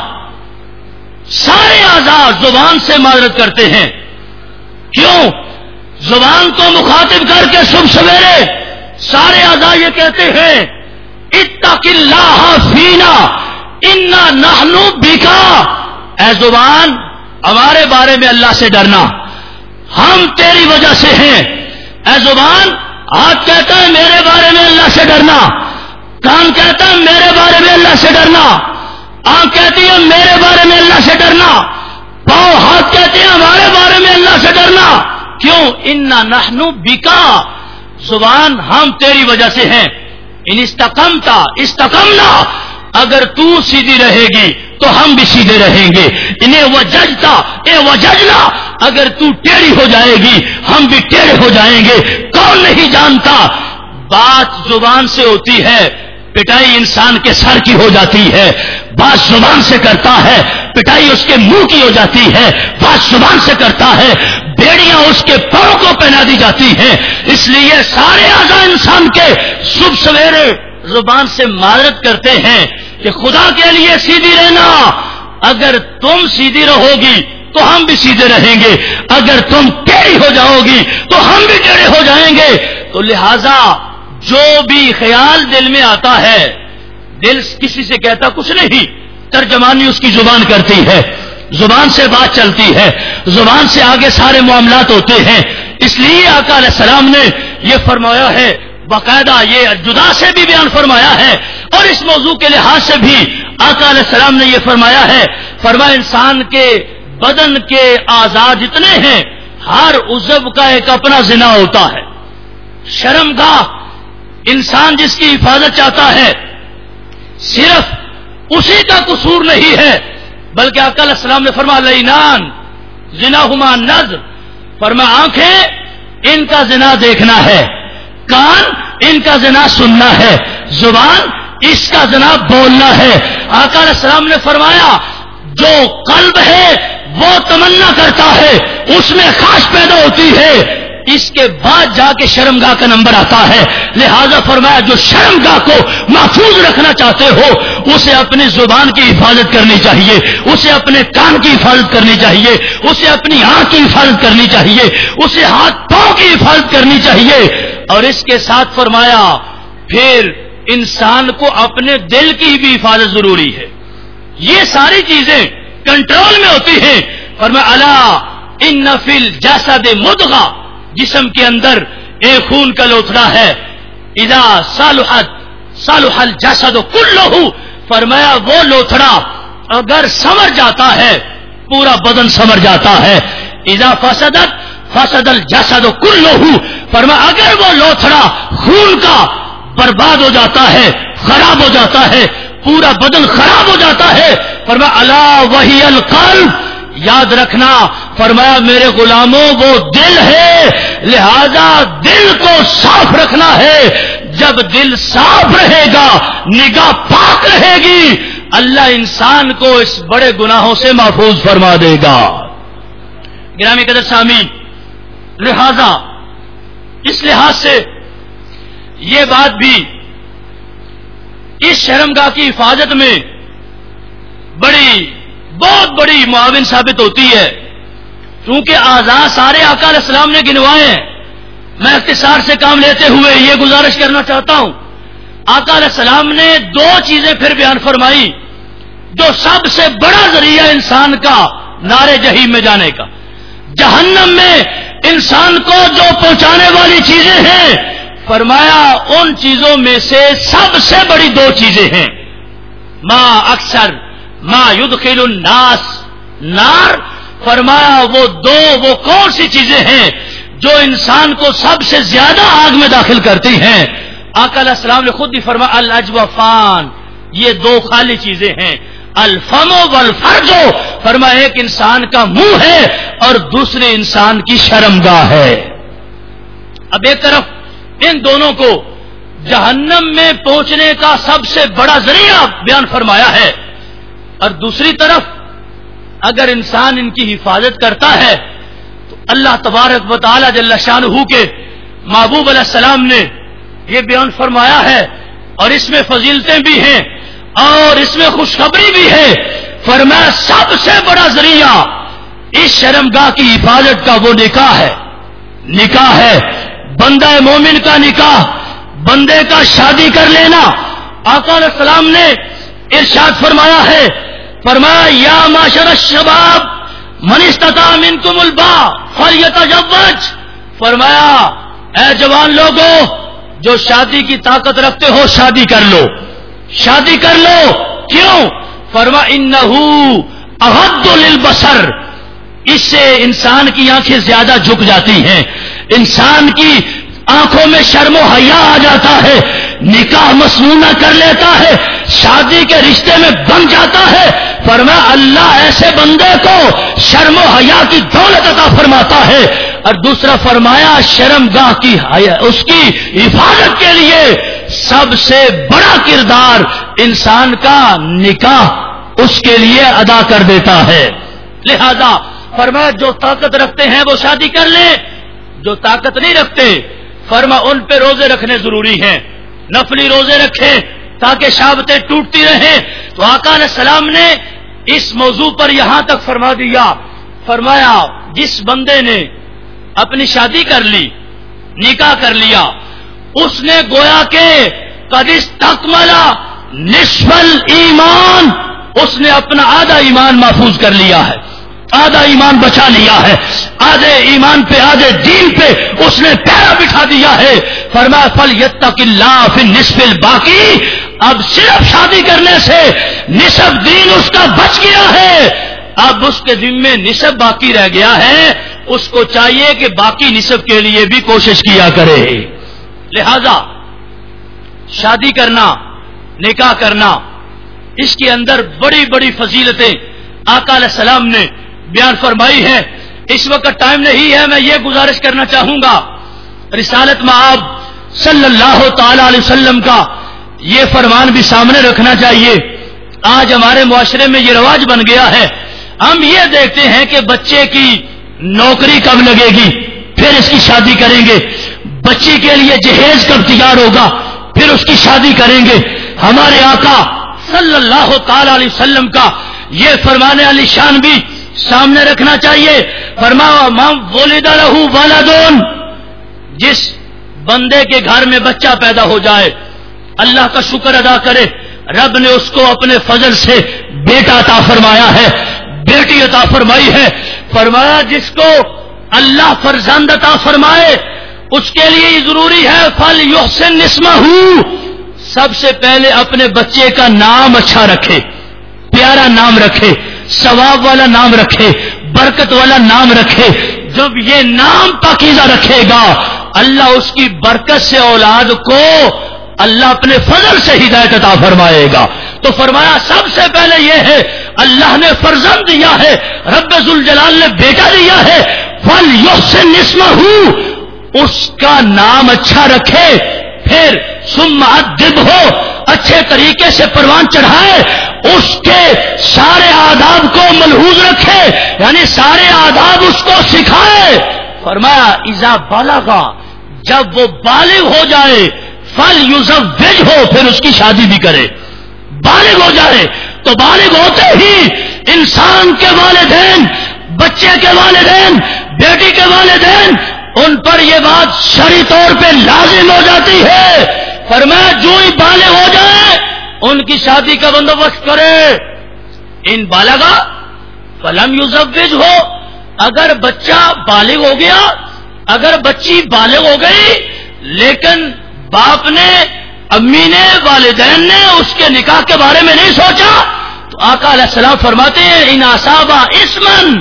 اعضاء زبان سے معذرت کرتے ہیں۔ کیوں؟ زبان کو مخاطب کر کے صبح سویرے سارے اعضاء یہ کہتے ہیں اتق اللہ فینا انا نحن بکا، اے زبان ہمارے بارے میں اللہ سے ڈرنا، ہم تیری وجہ سے ہیں۔ اے زبان، ہاتھ کہتا ہے میرے بارے میں اللہ سے ڈرنا، کان کہتا ہے میرے بارے میں اللہ سے ڈرنا، آنکھ کہتی ہے میرے بارے میں اللہ سے ڈرنا، پاؤں ہاتھ کہتے ہیں ہمارے بارے میں اللہ سے ڈرنا۔ کیوں؟ انا نحن بکا، زبان ہم تیری وجہ سے ہیں۔ ان استقمتا استقمنا، اگر تو سیدھی رہے گی تو ہم بھی سیدھے رہیں گے۔ انہیں وججتا اے وججنا، اگر تو ٹیڑھی ہو جائے گی ہم بھی ٹیڑھے ہو جائیں گے۔ کون نہیں جانتا بات زبان سے ہوتی ہے، پٹائی انسان کے سر کی ہو جاتی ہے، بات زبان سے کرتا ہے، پٹائی اس کے منہ کی ہو جاتی ہے، بات زبان سے کرتا ہے، بیڑیاں اس کے پاؤں کو پہنا دی جاتی ہیں۔ اس لیے سارے اعضاء انسان کے صبح سویرے زبان سے معذرت کرتے ہیں کہ خدا کے لیے سیدھی رہنا، اگر تم سیدھی رہو گی تو ہم بھی سیدھے رہیں گے، اگر تم ٹیڑھی ہو جاؤ گی تو ہم بھی ٹیڑھے ہو جائیں گے۔ تو لہذا جو بھی خیال دل میں آتا ہے، دل کسی سے کہتا کچھ نہیں، ترجمانی اس کی زبان کرتی ہے، زبان سے بات چلتی ہے، زبان سے آگے سارے معاملات ہوتے ہیں۔ اس لیے آقا علیہ السلام نے یہ فرمایا ہے، باقاعدہ یہ جدا سے بھی بیان فرمایا ہے، اور اس موضوع کے لحاظ سے بھی آقا علیہ السلام نے یہ فرمایا ہے، فرمایا انسان کے بدن کے اعضاء جتنے ہیں ہر عضو کا ایک اپنا زنا ہوتا ہے۔ شرمگاہ انسان جس کی حفاظت چاہتا ہے صرف اسی کا قصور نہیں ہے، بلکہ آقا علیہ السلام نے فرمایا لینان زناہما نظر، فرمایا آنکھیں ان کا زنا دیکھنا ہے، کان ان کا زنا سننا ہے، زبان اس کا زنا بولنا ہے۔ آقا علیہ السلام نے فرمایا جو قلب ہے وہ تمنا کرتا ہے، اس میں خواہش پیدا ہوتی ہے، اس کے بعد جا کے شرمگاہ کا نمبر آتا ہے۔ لہذا فرمایا جو شرمگاہ کو محفوظ رکھنا چاہتے ہو اسے اپنی زبان کی حفاظت کرنی چاہیے، اسے اپنے کان کی حفاظت کرنی چاہیے، اسے اپنی آنکھ کی حفاظت کرنی چاہیے، اسے ہاتھ پاؤں کی حفاظت کرنی چاہیے، اور اس کے ساتھ فرمایا پھر انسان کو اپنے دل کی بھی حفاظت ضروری ہے۔ یہ ساری چیزیں کنٹرول میں ہوتی ہیں فرمایا الا ان فی الجسد مضغہ، جسم کے اندر ایک خون کا لوتھڑا ہے، اذا صلحت صلح الجسد کلہ، فرمایا وہ لوتھڑا اگر سنور جاتا ہے پورا بدن سنور جاتا ہے، اذا فسدت فسد الجسد کلہ، فرمایا اگر وہ لوتھڑا خون کا برباد ہو جاتا ہے، خراب ہو جاتا ہے، پورا بدن خراب ہو جاتا ہے، فرمایا الا وہی القلب، یاد رکھنا فرمایا میرے غلاموں وہ دل ہے، لہذا دل کو صاف رکھنا ہے، جب دل صاف رہے گا نگاہ پاک رہے گی، اللہ انسان کو اس بڑے گناہوں سے محفوظ فرما دے گا۔ گرامی قدر سامعین، لہذا اس لحاظ سے یہ بات بھی اس شرمگاہ کی حفاظت میں بہت بڑی معاون ثابت ہوتی ہے، کیونکہ اعضاء سارے آقا علیہ السلام نے گنوائے ہیں۔ میں اختصار سے کام لیتے ہوئے یہ گزارش کرنا چاہتا ہوں، آقا علیہ السلام نے دو چیزیں پھر بیان فرمائی جو سب سے بڑا ذریعہ انسان کا نارے جہنم میں جانے کا، جہنم میں انسان کو جو پہنچانے والی چیزیں ہیں، فرمایا ان چیزوں میں سے سب سے بڑی دو چیزیں ہیں، ما اکثر ما یدخل الناس نار، فرمایا وہ کون سی چیزیں ہیں جو انسان کو سب سے زیادہ آگ میں داخل کرتی ہیں؟ آقا علیہ السلام نے خود ہی فرمایا الاجوفان، یہ دو خالی چیزیں ہیں، الفم والفرج، فرمایا ایک انسان کا منہ ہے اور دوسرے انسان کی شرمگاہ ہے۔ اب ایک طرف ان دونوں کو جہنم میں پہنچنے کا سب سے بڑا ذریعہ بیان فرمایا ہے، اور دوسری طرف اگر انسان ان کی حفاظت کرتا ہے تو اللہ تبارک و تعالی جل شانہ کے محبوب علیہ السلام نے یہ بیان فرمایا ہے، اور اس میں فضیلتیں بھی ہیں اور اس میں خوشخبری بھی ہے، فرمایا سب سے بڑا ذریعہ اس شرمگاہ کی حفاظت کا وہ نکاح ہے، بندہ مومن کا نکاح، بندے کا شادی کر لینا۔ آقا علیہ السلام نے ارشاد فرمایا ہے، فرمایا یا معاشر الشباب من استطاع منکم الباء فلیتزوج، فرمایا اے جوان لوگوں جو شادی کی طاقت رکھتے ہو شادی کر لو، کیوں؟ فرمایا انہ اغض للبصر، اس سے انسان کی آنکھیں زیادہ جھک جاتی ہیں، انسان کی آنکھوں میں شرم و حیا آ جاتا ہے، نکاح مسنونہ کر لیتا ہے، شادی کے رشتے میں بن جاتا ہے، فرمایا اللہ ایسے بندے کو شرم و حیا کی دولت عطا فرماتا ہے، اور دوسرا فرمایا شرمگاہ کی اس کی حفاظت کے لیے سب سے بڑا کردار انسان کا نکاح اس کے لیے ادا کر دیتا ہے۔ لہذا فرمایا جو طاقت رکھتے ہیں وہ شادی کر لیں، جو طاقت نہیں رکھتے فرما ان پہ روزے رکھنے ضروری ہیں، نفلی روزے رکھیں تاکہ شہوتیں ٹوٹتی رہیں۔ تو آقا علیہ السلام نے اس موضوع پر یہاں تک فرما دیا، فرمایا جس بندے نے اپنی شادی کر لی، نکاح کر لیا، اس نے گویا کہ قد استکمل نصف الایمان، اس نے اپنا آدھا ایمان محفوظ کر لیا ہے، آدھا ایمان بچا لیا ہے، آدھے ایمان پہ آدھے دین پہ اس نے پیرا بٹھا دیا ہے۔ فرمایا فلیتق اللہ فی النصف الباقی، اب صرف شادی کرنے سے نصف دین اس کا بچ گیا ہے، اب اس کے ذمے نصف باقی رہ گیا ہے، اس کو چاہیے کہ باقی نصف کے لیے بھی کوشش کیا کرے۔ لہذا شادی کرنا، نکاح کرنا، اس کے اندر بڑی بڑی فضیلتیں آقا علیہ السلام نے بیان فرمائی ہے۔ اس وقت ٹائم نہیں ہے، میں یہ گزارش کرنا چاہوں گا رسالت مآب صلی اللہ تعالی علیہ وسلم کا یہ فرمان بھی سامنے رکھنا چاہیے۔ آج ہمارے معاشرے میں یہ رواج بن گیا ہے، ہم یہ دیکھتے ہیں کہ بچے کی نوکری کب لگے گی پھر اس کی شادی کریں گے، بچی کے لیے جہیز کب تیار ہوگا پھر اس کی شادی کریں گے۔ ہمارے آقا صلی اللہ تعالی علیہ وسلم کا یہ فرمان علی شان بھی سامنے رکھنا چاہیے۔ فرمایا من ولد لہ ولد، جس بندے کے گھر میں بچہ پیدا ہو جائے اللہ کا شکر ادا کرے، رب نے اس کو اپنے فضل سے بیٹا عطا فرمایا ہے، بیٹی عطا فرمائی ہے. فرمایا جس کو اللہ فرزند عطا فرمائے اس کے لیے یہ ضروری ہے فَلْيُحْسِنْ اسْمَهُ، سب سے پہلے اپنے بچے کا نام اچھا رکھے، پیارا نام رکھے، ثواب والا نام رکھے، برکت والا نام رکھے. جب یہ نام پاکیزہ رکھے گا اللہ اس کی برکت سے اولاد کو اللہ اپنے فضل سے ہدایت عطا فرمائے گا. تو فرمایا سب سے پہلے یہ ہے اللہ نے فرزند دیا ہے، رب ذوالجلال نے بیٹا دیا ہے، فَلْيُحْسِنْ اسْمَهُ، اس کا نام اچھا رکھے. پھر ثُمَّ أَدِّبْهُ، اچھے طریقے سے پروان چڑھائے، اس کے سارے آداب کو ملحوظ رکھے، یعنی سارے آداب اس کو سکھائے. فرمایا اذا بلغ، جب وہ بالغ ہو جائے، فَلْيُزَوِّجْهُ، پھر اس کی شادی بھی کرے. بالغ ہو جائے تو بالغ ہوتے ہی انسان کے والدین، بچے کے والدین، بیٹی کے والدین، ان پر یہ بات شرعی طور پہ لازم ہو جاتی ہے. فرمایا جو ہی بالغ ہو جائے ان کی شادی کا بندوبست کرے. ان بالغا فلم یزوجہ، اگر بچہ بالغ ہو گیا، اگر بچی بالغ ہو گئی لیکن باپ نے، امی نے، والدین نے اس کے نکاح کے بارے میں نہیں سوچا تو آقا علیہ السلام فرماتے ہیں ان اصابا اسمن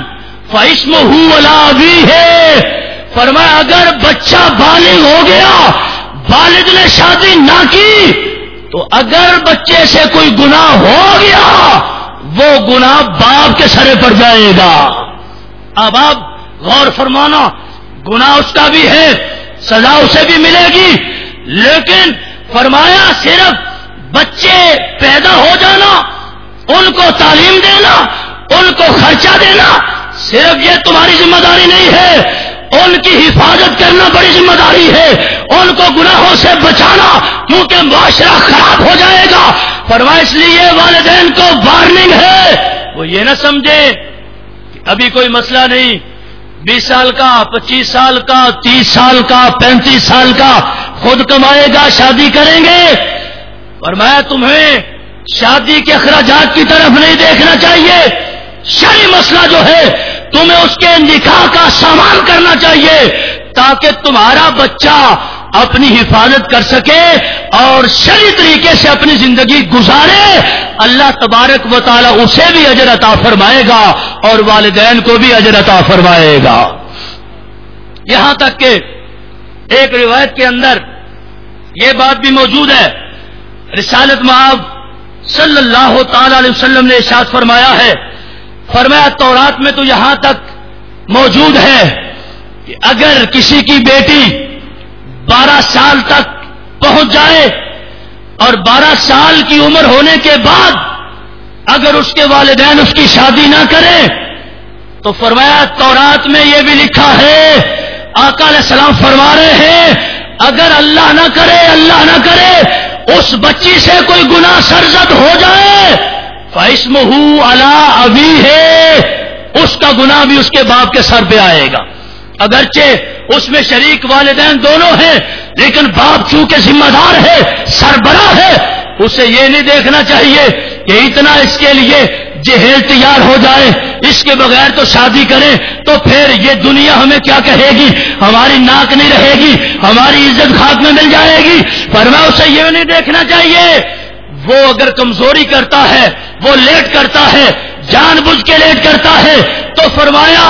فاسمہ علی ابیہ. فرمایا اگر بچہ بالغ ہو گیا، والد نے شادی نہ کی، تو اگر بچے سے کوئی گناہ ہو گیا وہ گناہ باپ کے سرے پر جائے گا. اب آپ غور فرمانا، گناہ اس کا بھی ہے، سزا اسے بھی ملے گی، لیکن فرمایا صرف بچے پیدا ہو جانا، ان کو تعلیم دینا، ان کو خرچہ دینا، صرف یہ تمہاری ذمہ داری نہیں ہے، ان کی حفاظت کرنا بڑی ذمہ داری ہے، ان کو گناہوں سے بچانا، کیونکہ معاشرہ خراب ہو جائے گا. فرمایا اس لیے والدین کو وارننگ ہے، وہ یہ نہ سمجھے کہ ابھی کوئی مسئلہ نہیں، 20 سال کا، 25 سال کا، 30 سال کا، 35 سال کا خود کمائے گا، شادی کریں گے. فرمایا تمہیں شادی کے اخراجات کی طرف نہیں دیکھنا چاہیے، شرعی مسئلہ جو ہے تمہیں اس کے نکاح کا سامان کرنا چاہیے تاکہ تمہارا بچہ اپنی حفاظت کر سکے اور شرعی طریقے سے اپنی زندگی گزارے. اللہ تبارک و تعالی اسے بھی اجر عطا فرمائے گا اور والدین کو بھی اجر عطا فرمائے گا. یہاں تک کہ ایک روایت کے اندر یہ بات بھی موجود ہے، رسالت مآب صلی اللہ تعالی علیہ وسلم نے ارشاد فرمایا ہے، فرمایا تورات میں تو یہاں تک موجود ہے کہ اگر کسی کی بیٹی 12 سال تک پہنچ جائے اور 12 سال کی عمر ہونے کے بعد اگر اس کے والدین اس کی شادی نہ کریں تو فرمایا تورات میں یہ بھی لکھا ہے، آقا علیہ السلام فرما رہے ہیں اگر اللہ نہ کرے، اللہ نہ کرے اس بچی سے کوئی گناہ سرزد ہو جائے فَإِسْمُهُ عَلَىٰ أَبِيهِ، اس کا گناہ بھی اس کے باپ کے سر پہ آئے گا. اگرچہ اس میں شریک والدین دونوں ہیں لیکن باپ چونکہ ذمہ دار ہے، سربراہ ہے، اسے یہ نہیں دیکھنا چاہیے کہ اتنا اس کے لیے جہیز تیار ہو جائے، اس کے بغیر تو شادی کریں تو پھر یہ دنیا ہمیں کیا کہے گی، ہماری ناک نہیں رہے گی، ہماری عزت خاک میں مل جائے گی. فرمایا اسے یہ نہیں دیکھنا چاہیے، وہ اگر کمزوری کرتا ہے، وہ لیٹ کرتا ہے، جان بوجھ کے لیٹ کرتا ہے تو فرمایا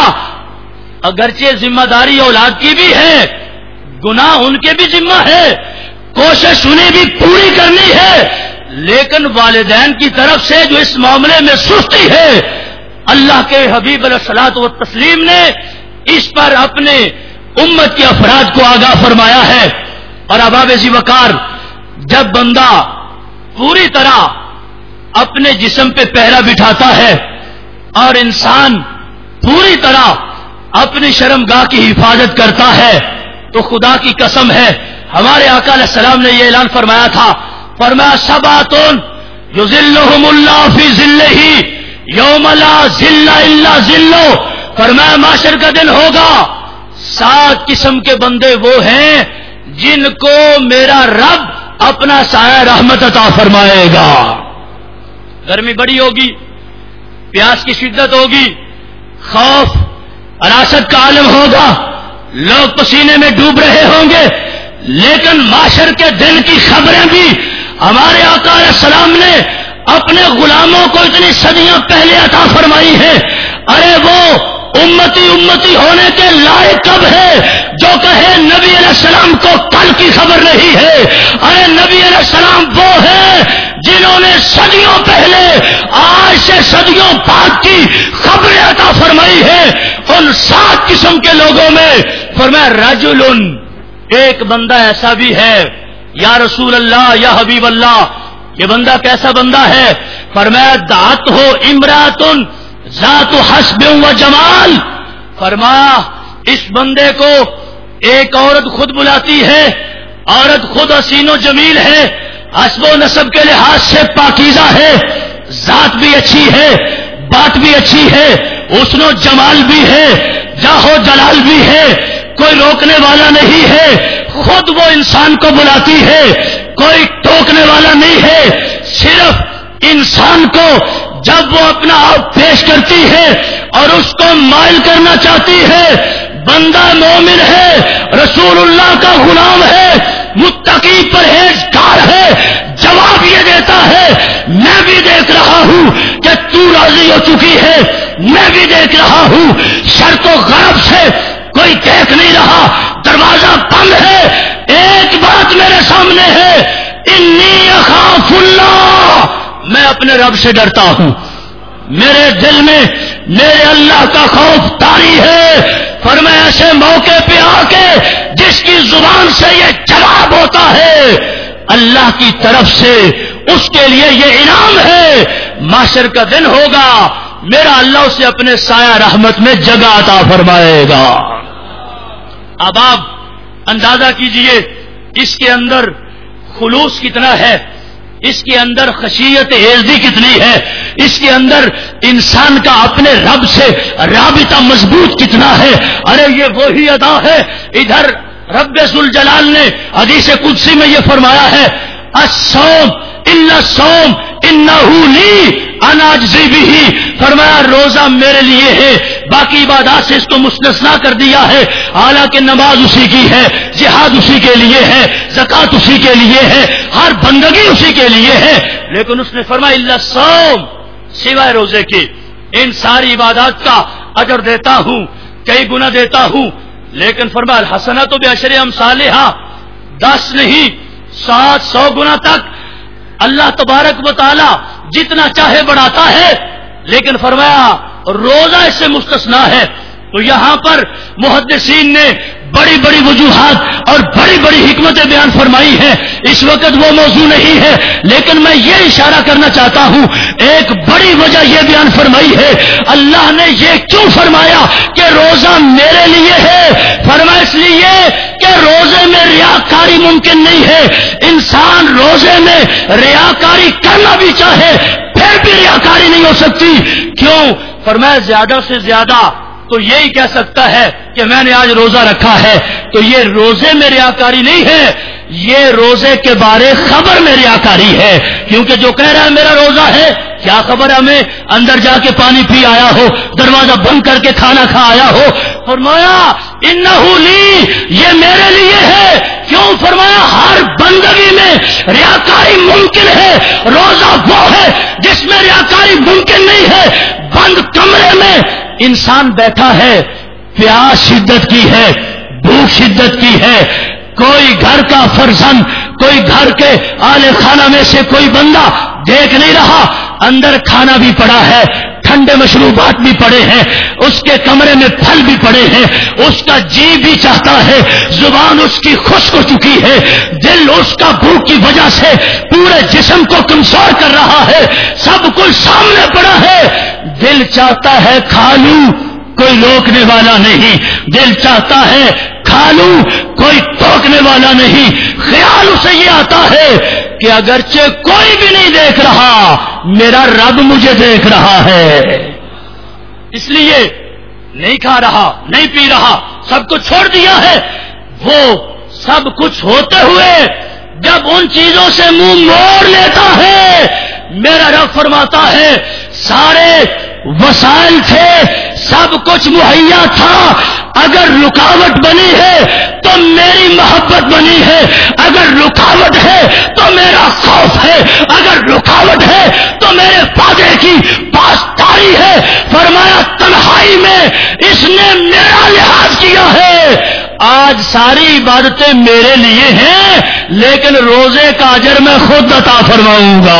اگرچہ ذمہ داری اولاد کی بھی ہے، گناہ ان کے بھی ذمہ ہے، کوشش انہیں بھی پوری کرنی ہے، لیکن والدین کی طرف سے جو اس معاملے میں سستی ہے، اللہ کے حبیب علیہ الصلوۃ والتسلیم نے اس پر اپنے امت کے افراد کو آگاہ فرمایا ہے. اور اباب ذی وقار جب بندہ پوری طرح اپنے جسم پہ پہرا بٹھاتا ہے اور انسان پوری طرح اپنی شرمگاہ کی حفاظت کرتا ہے تو خدا کی قسم ہے ہمارے آقا علیہ السلام نے یہ اعلان فرمایا تھا، فرمایا سبعۃ یظلھم اللہ فی ظلہ یوم لا ظل الا ظلہ. فرمایا معاشر کا دن ہوگا، 7 قسم کے بندے وہ ہیں جن کو میرا رب اپنا سایہ رحمت عطا فرمائے گا. گرمی بڑی ہوگی، پیاس کی شدت ہوگی، خوف حراست کا عالم ہوگا، لوگ پسینے میں ڈوب رہے ہوں گے، لیکن معاشر کے دن کی خبریں بھی ہمارے آقا علیہ السلام نے اپنے غلاموں کو اتنی صدیاں پہلے عطا فرمائی ہے. ارے وہ امتی امتی ہونے کے لائق کب ہے جو کہے نبی علیہ السلام کو کل کی خبر نہیں ہے؟ ارے نبی علیہ السلام وہ ہے جنہوں نے صدیوں پہلے آج سے صدیوں بعد کی خبریں عطا فرمائی ہے. ان 7 قسم کے لوگوں میں فرمایا رجل، ایک بندہ ایسا بھی ہے. یا رسول اللہ، یا حبیب اللہ، یہ بندہ کیسا بندہ ہے؟ فرمایا دعت ہو امراتن ذات حسب و جمال. فرمایا اس بندے کو ایک عورت خود بلاتی ہے، عورت خود حسین و جمیل ہے، حسب و نسب کے لحاظ سے پاکیزہ ہے، ذات بھی اچھی ہے، بات بھی اچھی ہے، حسن و جمال بھی ہے، جاہ و جلال بھی ہے، کوئی روکنے والا نہیں ہے، خود وہ انسان کو بلاتی ہے، کوئی ٹوکنے والا نہیں ہے. صرف انسان کو جب وہ اپنا آپ پیش کرتی ہے اور اس کو مائل کرنا چاہتی ہے، بندہ مومن ہے، رسول اللہ کا غلام ہے، متقی پرہیزگار ہے، جواب یہ دیتا ہے میں بھی دیکھ رہا ہوں کہ تو راضی ہو چکی ہے، میں بھی دیکھ رہا ہوں شرط و غرب سے کوئی دیکھ نہیں رہا، دروازہ بند ہے. ایک بات میرے سامنے ہے، انی اخاف اللہ، میں اپنے رب سے ڈرتا ہوں، میرے دل میں میرے اللہ کا خوف طاری ہے. فرمایا ایسے موقع پہ آ کے جس کی زبان سے یہ جواب ہوتا ہے اللہ کی طرف سے، اس کے لیے یہ انعام ہے. محشر کا دن ہوگا، میرا اللہ اسے اپنے سایہ رحمت میں جگہ عطا فرمائے گا. اب آپ اندازہ کیجئے اس کے اندر خلوص کتنا ہے، اس کے اندر خشیت عزتی کتنی ہے، اس کے اندر انسان کا اپنے رب سے رابطہ مضبوط کتنا ہے. ارے یہ وہی ادا ہے، ادھر رب ذوالجلال نے حدیث قدسی میں یہ فرمایا ہے الصوم الا الصوم انہ لی انا اجزی بہ. فرمایا روزہ میرے لیے ہے، باقی عبادات سے اس کو مستثنا کر دیا ہے. حالانکہ نماز اسی کی ہے، جہاد اسی کے لیے ہے، زکات اسی کے لیے ہے، ہر بندگی اسی کے لیے ہے، لیکن اس نے فرمایا الا الصوم، سوائے روزے کے ان ساری عبادات کا اجر دیتا ہوں، کئی گنا دیتا ہوں. لیکن فرمایا الحسنۃ بعشر امثالھا، 10 نہیں 700 گنا تک اللہ تبارک و تعالی جتنا چاہے بڑھاتا ہے. لیکن فرمایا روزہ اس سے مستثنا ہے. تو یہاں پر محدثین نے بڑی بڑی وجوہات اور بڑی بڑی حکمتیں بیان فرمائی ہیں، اس وقت وہ موضوع نہیں ہے، لیکن میں یہ اشارہ کرنا چاہتا ہوں ایک بڑی وجہ یہ بیان فرمائی ہے اللہ نے یہ کیوں فرمایا کہ روزہ میرے لیے ہے. فرمایا اس لیے کہ روزے میں ریاکاری ممکن نہیں ہے. انسان روزے میں ریاکاری کرنا بھی چاہے پھر بھی ریاکاری نہیں ہو سکتی. کیوں؟ فرمایا زیادہ سے زیادہ تو یہی کہہ سکتا ہے کہ میں نے آج روزہ رکھا ہے. تو یہ روزے میں ریاکاری نہیں ہے، یہ روزے کے بارے خبر میں ریاکاری ہے. کیونکہ جو کہہ رہا ہے میرا روزہ ہے، کیا خبر ہمیں اندر جا کے پانی پی آیا ہو، دروازہ بند کر کے کھانا کھا آیا ہو. فرمایا انہ لی، یہ میرے لیے ہے. کیوں؟ فرمایا ہر بندگی میں ریاکاری ممکن ہے، روزہ وہ ہے جس میں ریاکاری ممکن نہیں ہے. بند کمرے میں انسان بیٹھا ہے، پیاس شدت کی ہے، بھوک شدت کی ہے، کوئی گھر کا فرزند، کوئی گھر کے اعلی خانہ میں سے کوئی بندہ دیکھ نہیں رہا، اندر کھانا بھی پڑا ہے، ٹھنڈے مشروبات بھی پڑے ہیں، اس کے کمرے میں پھل بھی پڑے ہیں، اس کا جی بھی چاہتا ہے، زبان اس کی خشک ہو چکی ہے، دل اس کا بھوک کی وجہ سے پورے جسم کو کمزور کر رہا ہے، سب کچھ سامنے پڑا ہے، دل چاہتا ہے کھا لوں، کوئی روکنے والا نہیں، دل چاہتا ہے کھا لوں، کوئی ٹوکنے والا نہیں. خیال اسے یہ آتا ہے کہ اگرچہ کوئی بھی نہیں دیکھ رہا میرا رب مجھے دیکھ رہا ہے، اس لیے نہیں کھا رہا، نہیں پی رہا، سب کچھ چھوڑ دیا ہے. وہ سب کچھ ہوتے ہوئے جب ان چیزوں سے منہ موڑ لیتا ہے، میرا رب فرماتا ہے سارے وسائل تھے، سب کچھ مہیا تھا. اگر رکاوٹ بنی ہے تو میری محبت بنی ہے، اگر رکاوٹ ہے تو میرا خوف ہے، اگر رکاوٹ ہے تو میرے وعدے کی پاسداری ہے. فرمایا تنہائی میں اس نے میرا لحاظ کیا ہے. آج ساری عبادتیں میرے لیے ہیں، لیکن روزے کا اجر میں خود عطا فرماؤں گا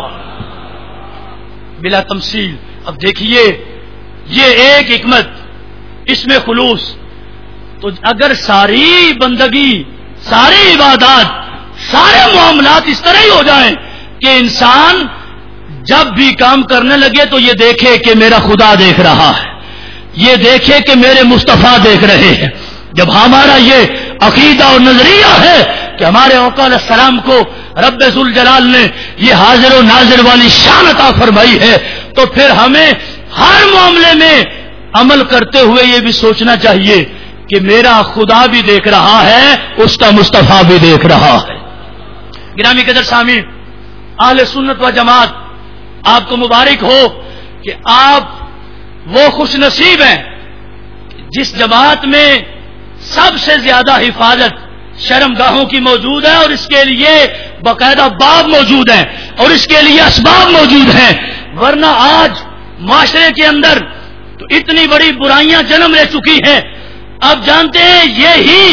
بلا تمثیل. اب دیکھیے یہ ایک حکمت، اس میں خلوص. تو اگر ساری بندگی، ساری عبادات، سارے معاملات اس طرح ہی ہو جائیں کہ انسان جب بھی کام کرنے لگے تو یہ دیکھے کہ میرا خدا دیکھ رہا ہے، یہ دیکھے کہ میرے مصطفیٰ دیکھ رہے ہیں. جب ہمارا یہ عقیدہ اور نظریہ ہے کہ ہمارے آقا علیہ السلام کو رب ذوالجلال نے یہ حاضر و ناظر والی شان عطا فرمائی ہے، تو پھر ہمیں ہر معاملے میں عمل کرتے ہوئے یہ بھی سوچنا چاہیے کہ میرا خدا بھی دیکھ رہا ہے، اس کا مصطفیٰ بھی دیکھ رہا ہے. گرامی قدر سامعین، اہل سنت و جماعت، آپ کو مبارک ہو کہ آپ وہ خوش نصیب ہیں جس جماعت میں سب سے زیادہ حفاظت شرم گاہوں کی موجود ہے، اور اس کے لیے باقاعدہ باب موجود ہیں اور اس کے لیے اسباب موجود ہیں. ورنہ آج معاشرے کے اندر تو اتنی بڑی برائیاں جنم لے چکی ہیں. اب جانتے ہیں یہی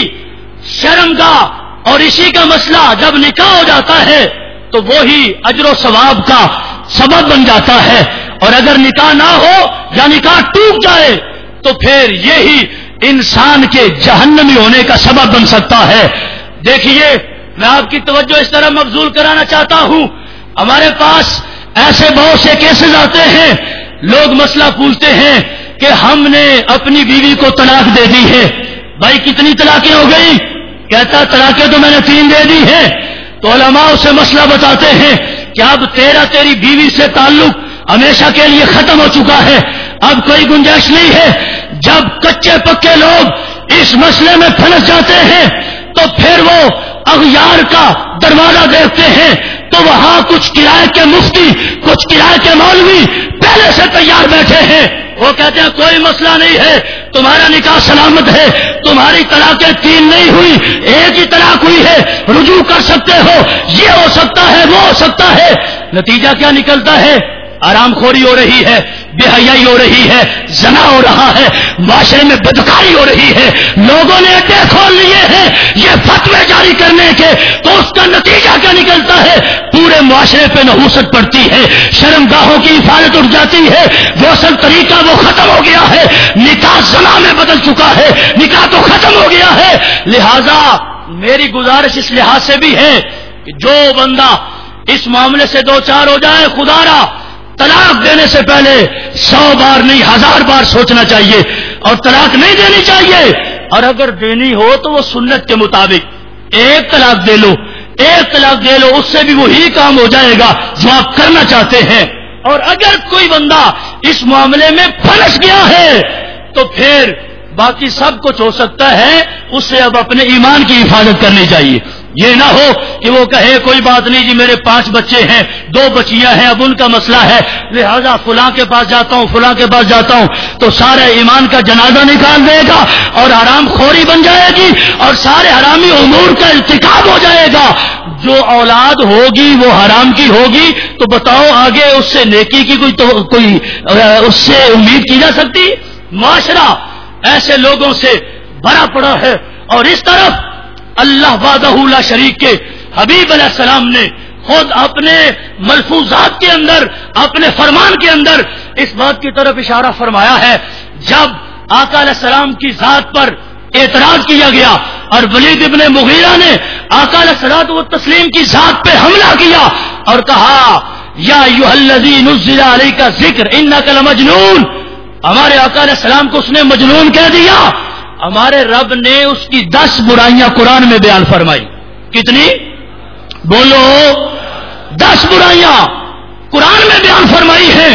شرم گاہ اور اسی کا مسئلہ جب نکاح ہو جاتا ہے تو وہی اجر و ثواب کا سبب بن جاتا ہے، اور اگر نکاح نہ ہو یا نکاح ٹوٹ جائے تو پھر یہی انسان کے جہنمی ہونے کا سبب بن سکتا ہے. دیکھیے میں آپ کی توجہ اس طرح مبذول کرانا چاہتا ہوں. ہمارے پاس ایسے بہت سے کیسز آتے ہیں، لوگ مسئلہ پوچھتے ہیں کہ ہم نے اپنی بیوی کو طلاق دے دی ہے. بھائی کتنی طلاقیں ہو گئی؟ کہتا طلاقیں تو میں نے 3 دے دی ہیں. تو علماء اسے مسئلہ بتاتے ہیں کہ اب تیری بیوی سے تعلق ہمیشہ کے لیے ختم ہو چکا ہے، اب کوئی گنجائش نہیں ہے. جب کچے پکے لوگ اس مسئلے میں پھنس جاتے ہیں تو پھر وہ اغیار کا دروازہ دیکھتے ہیں تو وہاں کچھ کرائے کے مفتی، کچھ کرائے کے مولوی پہلے سے تیار بیٹھے ہیں. وہ کہتے ہیں کوئی مسئلہ نہیں ہے، تمہارا نکاح سلامت ہے، تمہاری طلاقیں 3 نہیں ہوئی، 1 ہی طلاق ہوئی ہے، رجوع کر سکتے ہو، یہ ہو سکتا ہے، وہ ہو سکتا ہے. نتیجہ کیا نکلتا ہے؟ آرام خوری ہو رہی ہے، بے حیائی ہو رہی ہے، زنا ہو رہا ہے، معاشرے میں بدکاری ہو رہی ہے. لوگوں نے اڈے کھول لیے ہیں یہ فتوے جاری کرنے کے، تو اس کا نتیجہ کیا نکلتا ہے؟ پورے معاشرے پہ نحوست پڑتی ہے، شرم گاہوں کی حفاظت اٹھ جاتی ہے، وہ اصل طریقہ وہ ختم ہو گیا ہے، نکاح زنا میں بدل چکا ہے، نکاح تو ختم ہو گیا ہے. لہذا میری گزارش اس لحاظ سے بھی ہے کہ جو بندہ اس معاملے سے 2-4 ہو جائے، خدا را طلاق دینے سے پہلے 100 بار نہیں 1000 بار سوچنا چاہیے اور طلاق نہیں دینی چاہیے. اور اگر دینی ہو تو وہ سنت کے مطابق 1 طلاق دے لو، 1 طلاق دے لو، اس سے بھی وہی کام ہو جائے گا جو آپ کرنا چاہتے ہیں. اور اگر کوئی بندہ اس معاملے میں پھنس گیا ہے تو پھر باقی سب کچھ ہو سکتا ہے، اس سے اب اپنے ایمان کی حفاظت کرنی چاہیے. یہ نہ ہو کہ وہ کہے کوئی بات نہیں جی، میرے 5 بچے ہیں، 2 بچیاں ہیں، اب ان کا مسئلہ ہے، لہذا فلاں کے پاس جاتا ہوں، فلاں کے پاس جاتا ہوں، تو سارے ایمان کا جنازہ نکال دے گا اور حرام خوری بن جائے گی اور سارے حرامی امور کا ارتکاب ہو جائے گا. جو اولاد ہوگی وہ حرام کی ہوگی، تو بتاؤ آگے اس سے نیکی کی کوئی اس سے امید کی جا سکتی؟ معاشرہ ایسے لوگوں سے بھرا پڑا ہے. اور اس طرف اللہ وحدہ لا شریک کے حبیب علیہ السلام نے خود اپنے ملفوظات کے اندر، اپنے فرمان کے اندر اس بات کی طرف اشارہ فرمایا ہے. جب آقا علیہ السلام کی ذات پر اعتراض کیا گیا اور ولید ابن مغیرہ نے آقا علیہ الصلوۃ والتسلیم کی ذات پہ حملہ کیا اور کہا یا ایھا الذی نزل علیک الذکر انک لمجنون، ہمارے آقا علیہ السلام کو اس نے مجنون کہہ دیا. ہمارے رب نے اس کی 10 برائیاں قرآن میں بیان فرمائی. کتنی؟ بولو. 10 برائیاں قرآن میں بیان فرمائی ہیں.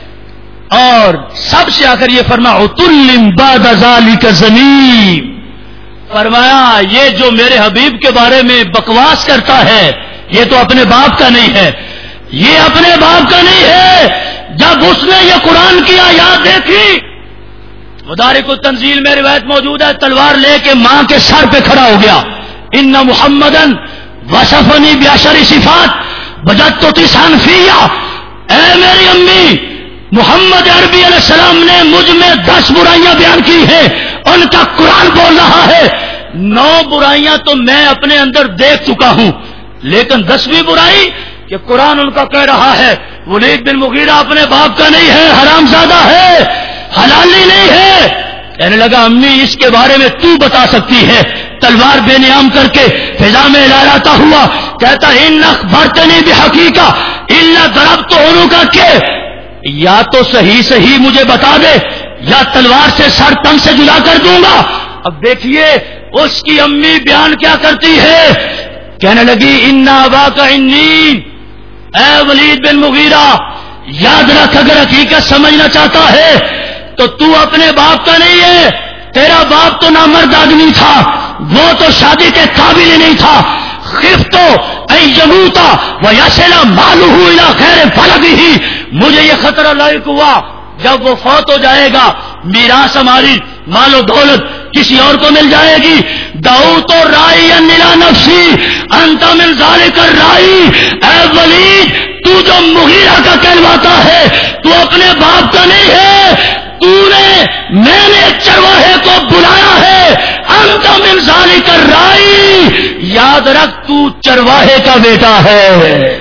اور سب سے آ کر یہ فرمایا عتل بعد ذلک زنیم، فرمایا یہ جو میرے حبیب کے بارے میں بکواس کرتا ہے یہ تو اپنے باپ کا نہیں ہے، یہ اپنے باپ کا نہیں ہے، جب اس نے یہ قرآن کی آیات دیکھی، مدارک التنزیل میں روایت موجود ہے، تلوار لے کے ماں کے سر پہ کھڑا ہو گیا. ان محمدن وصفنی بعشر صفات وجدت تسعا فیہ، اے میری امی، محمد عربی علیہ السلام نے مجھ میں 10 برائیاں بیان کی ہیں، ان کا قرآن بول رہا ہے 9 برائیاں تو میں اپنے اندر دیکھ چکا ہوں، لیکن 10ویں برائی کہ قرآن ان کا کہہ رہا ہے ولید بن مغیرہ اپنے باپ کا نہیں ہے، حرام زادہ ہے، حلالی نہیں ہے. کہنے لگا امی اس کے بارے میں تو بتا سکتی ہے. تلوار بے نیام کر کے فضا میں لہراتا ہوا کہتا ان اخبرتنی بحقیقہ الا ضربت عنقک، یا تو صحیح صحیح مجھے بتا دے یا تلوار سے سر تن سے جدا کر دوں گا. اب دیکھیے اس کی امی بیان کیا کرتی ہے، کہنے لگی ان اباک انی، اے ولید بن مغیرہ یاد رکھ، اگر حقیقت سمجھنا چاہتا ہے تو اپنے باپ کا نہیں ہے. تیرا باپ تو نامرد آدمی تھا، وہ تو شادی کے قابل ہی نہیں تھا. خفت ان یموت ویصل مالہ الی غیر بلدہ، مجھے یہ خطرہ لاحق ہوا جب وہ فوت ہو جائے گا میراث ہماری مال و دولت کسی اور کو مل جائے گی. دعوت راعیا الی نفسی انت من ذلک الراعی، اے ولید تو جو مغیرہ کا کہلواتا ہے تو اپنے باپ کا نہیں ہے، میں نے چرواہے کو بلایا ہے، انت من ذلک الراعی، یاد رکھ تو چرواہے کا بیٹا ہے.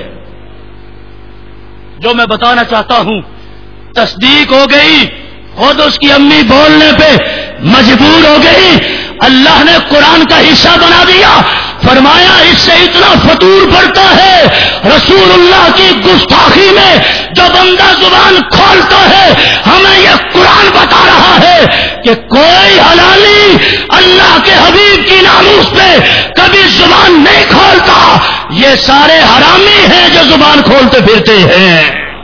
جو میں بتانا چاہتا ہوں تصدیق ہو گئی، خود اس کی امی بولنے پہ مجبور ہو گئی. اللہ نے قرآن کا حصہ بنا دیا، فرمایا اس سے اتنا فتور بڑھتا ہے رسول اللہ کی گستاخی میں جو بندہ زبان کھولتا ہے. ہمیں یہ قرآن بتا رہا ہے کہ کوئی حلالی اللہ کے حبیب کی ناموس پہ کبھی زبان نہیں کھولتا، یہ سارے حرامی ہیں جو زبان کھولتے پھرتے ہیں.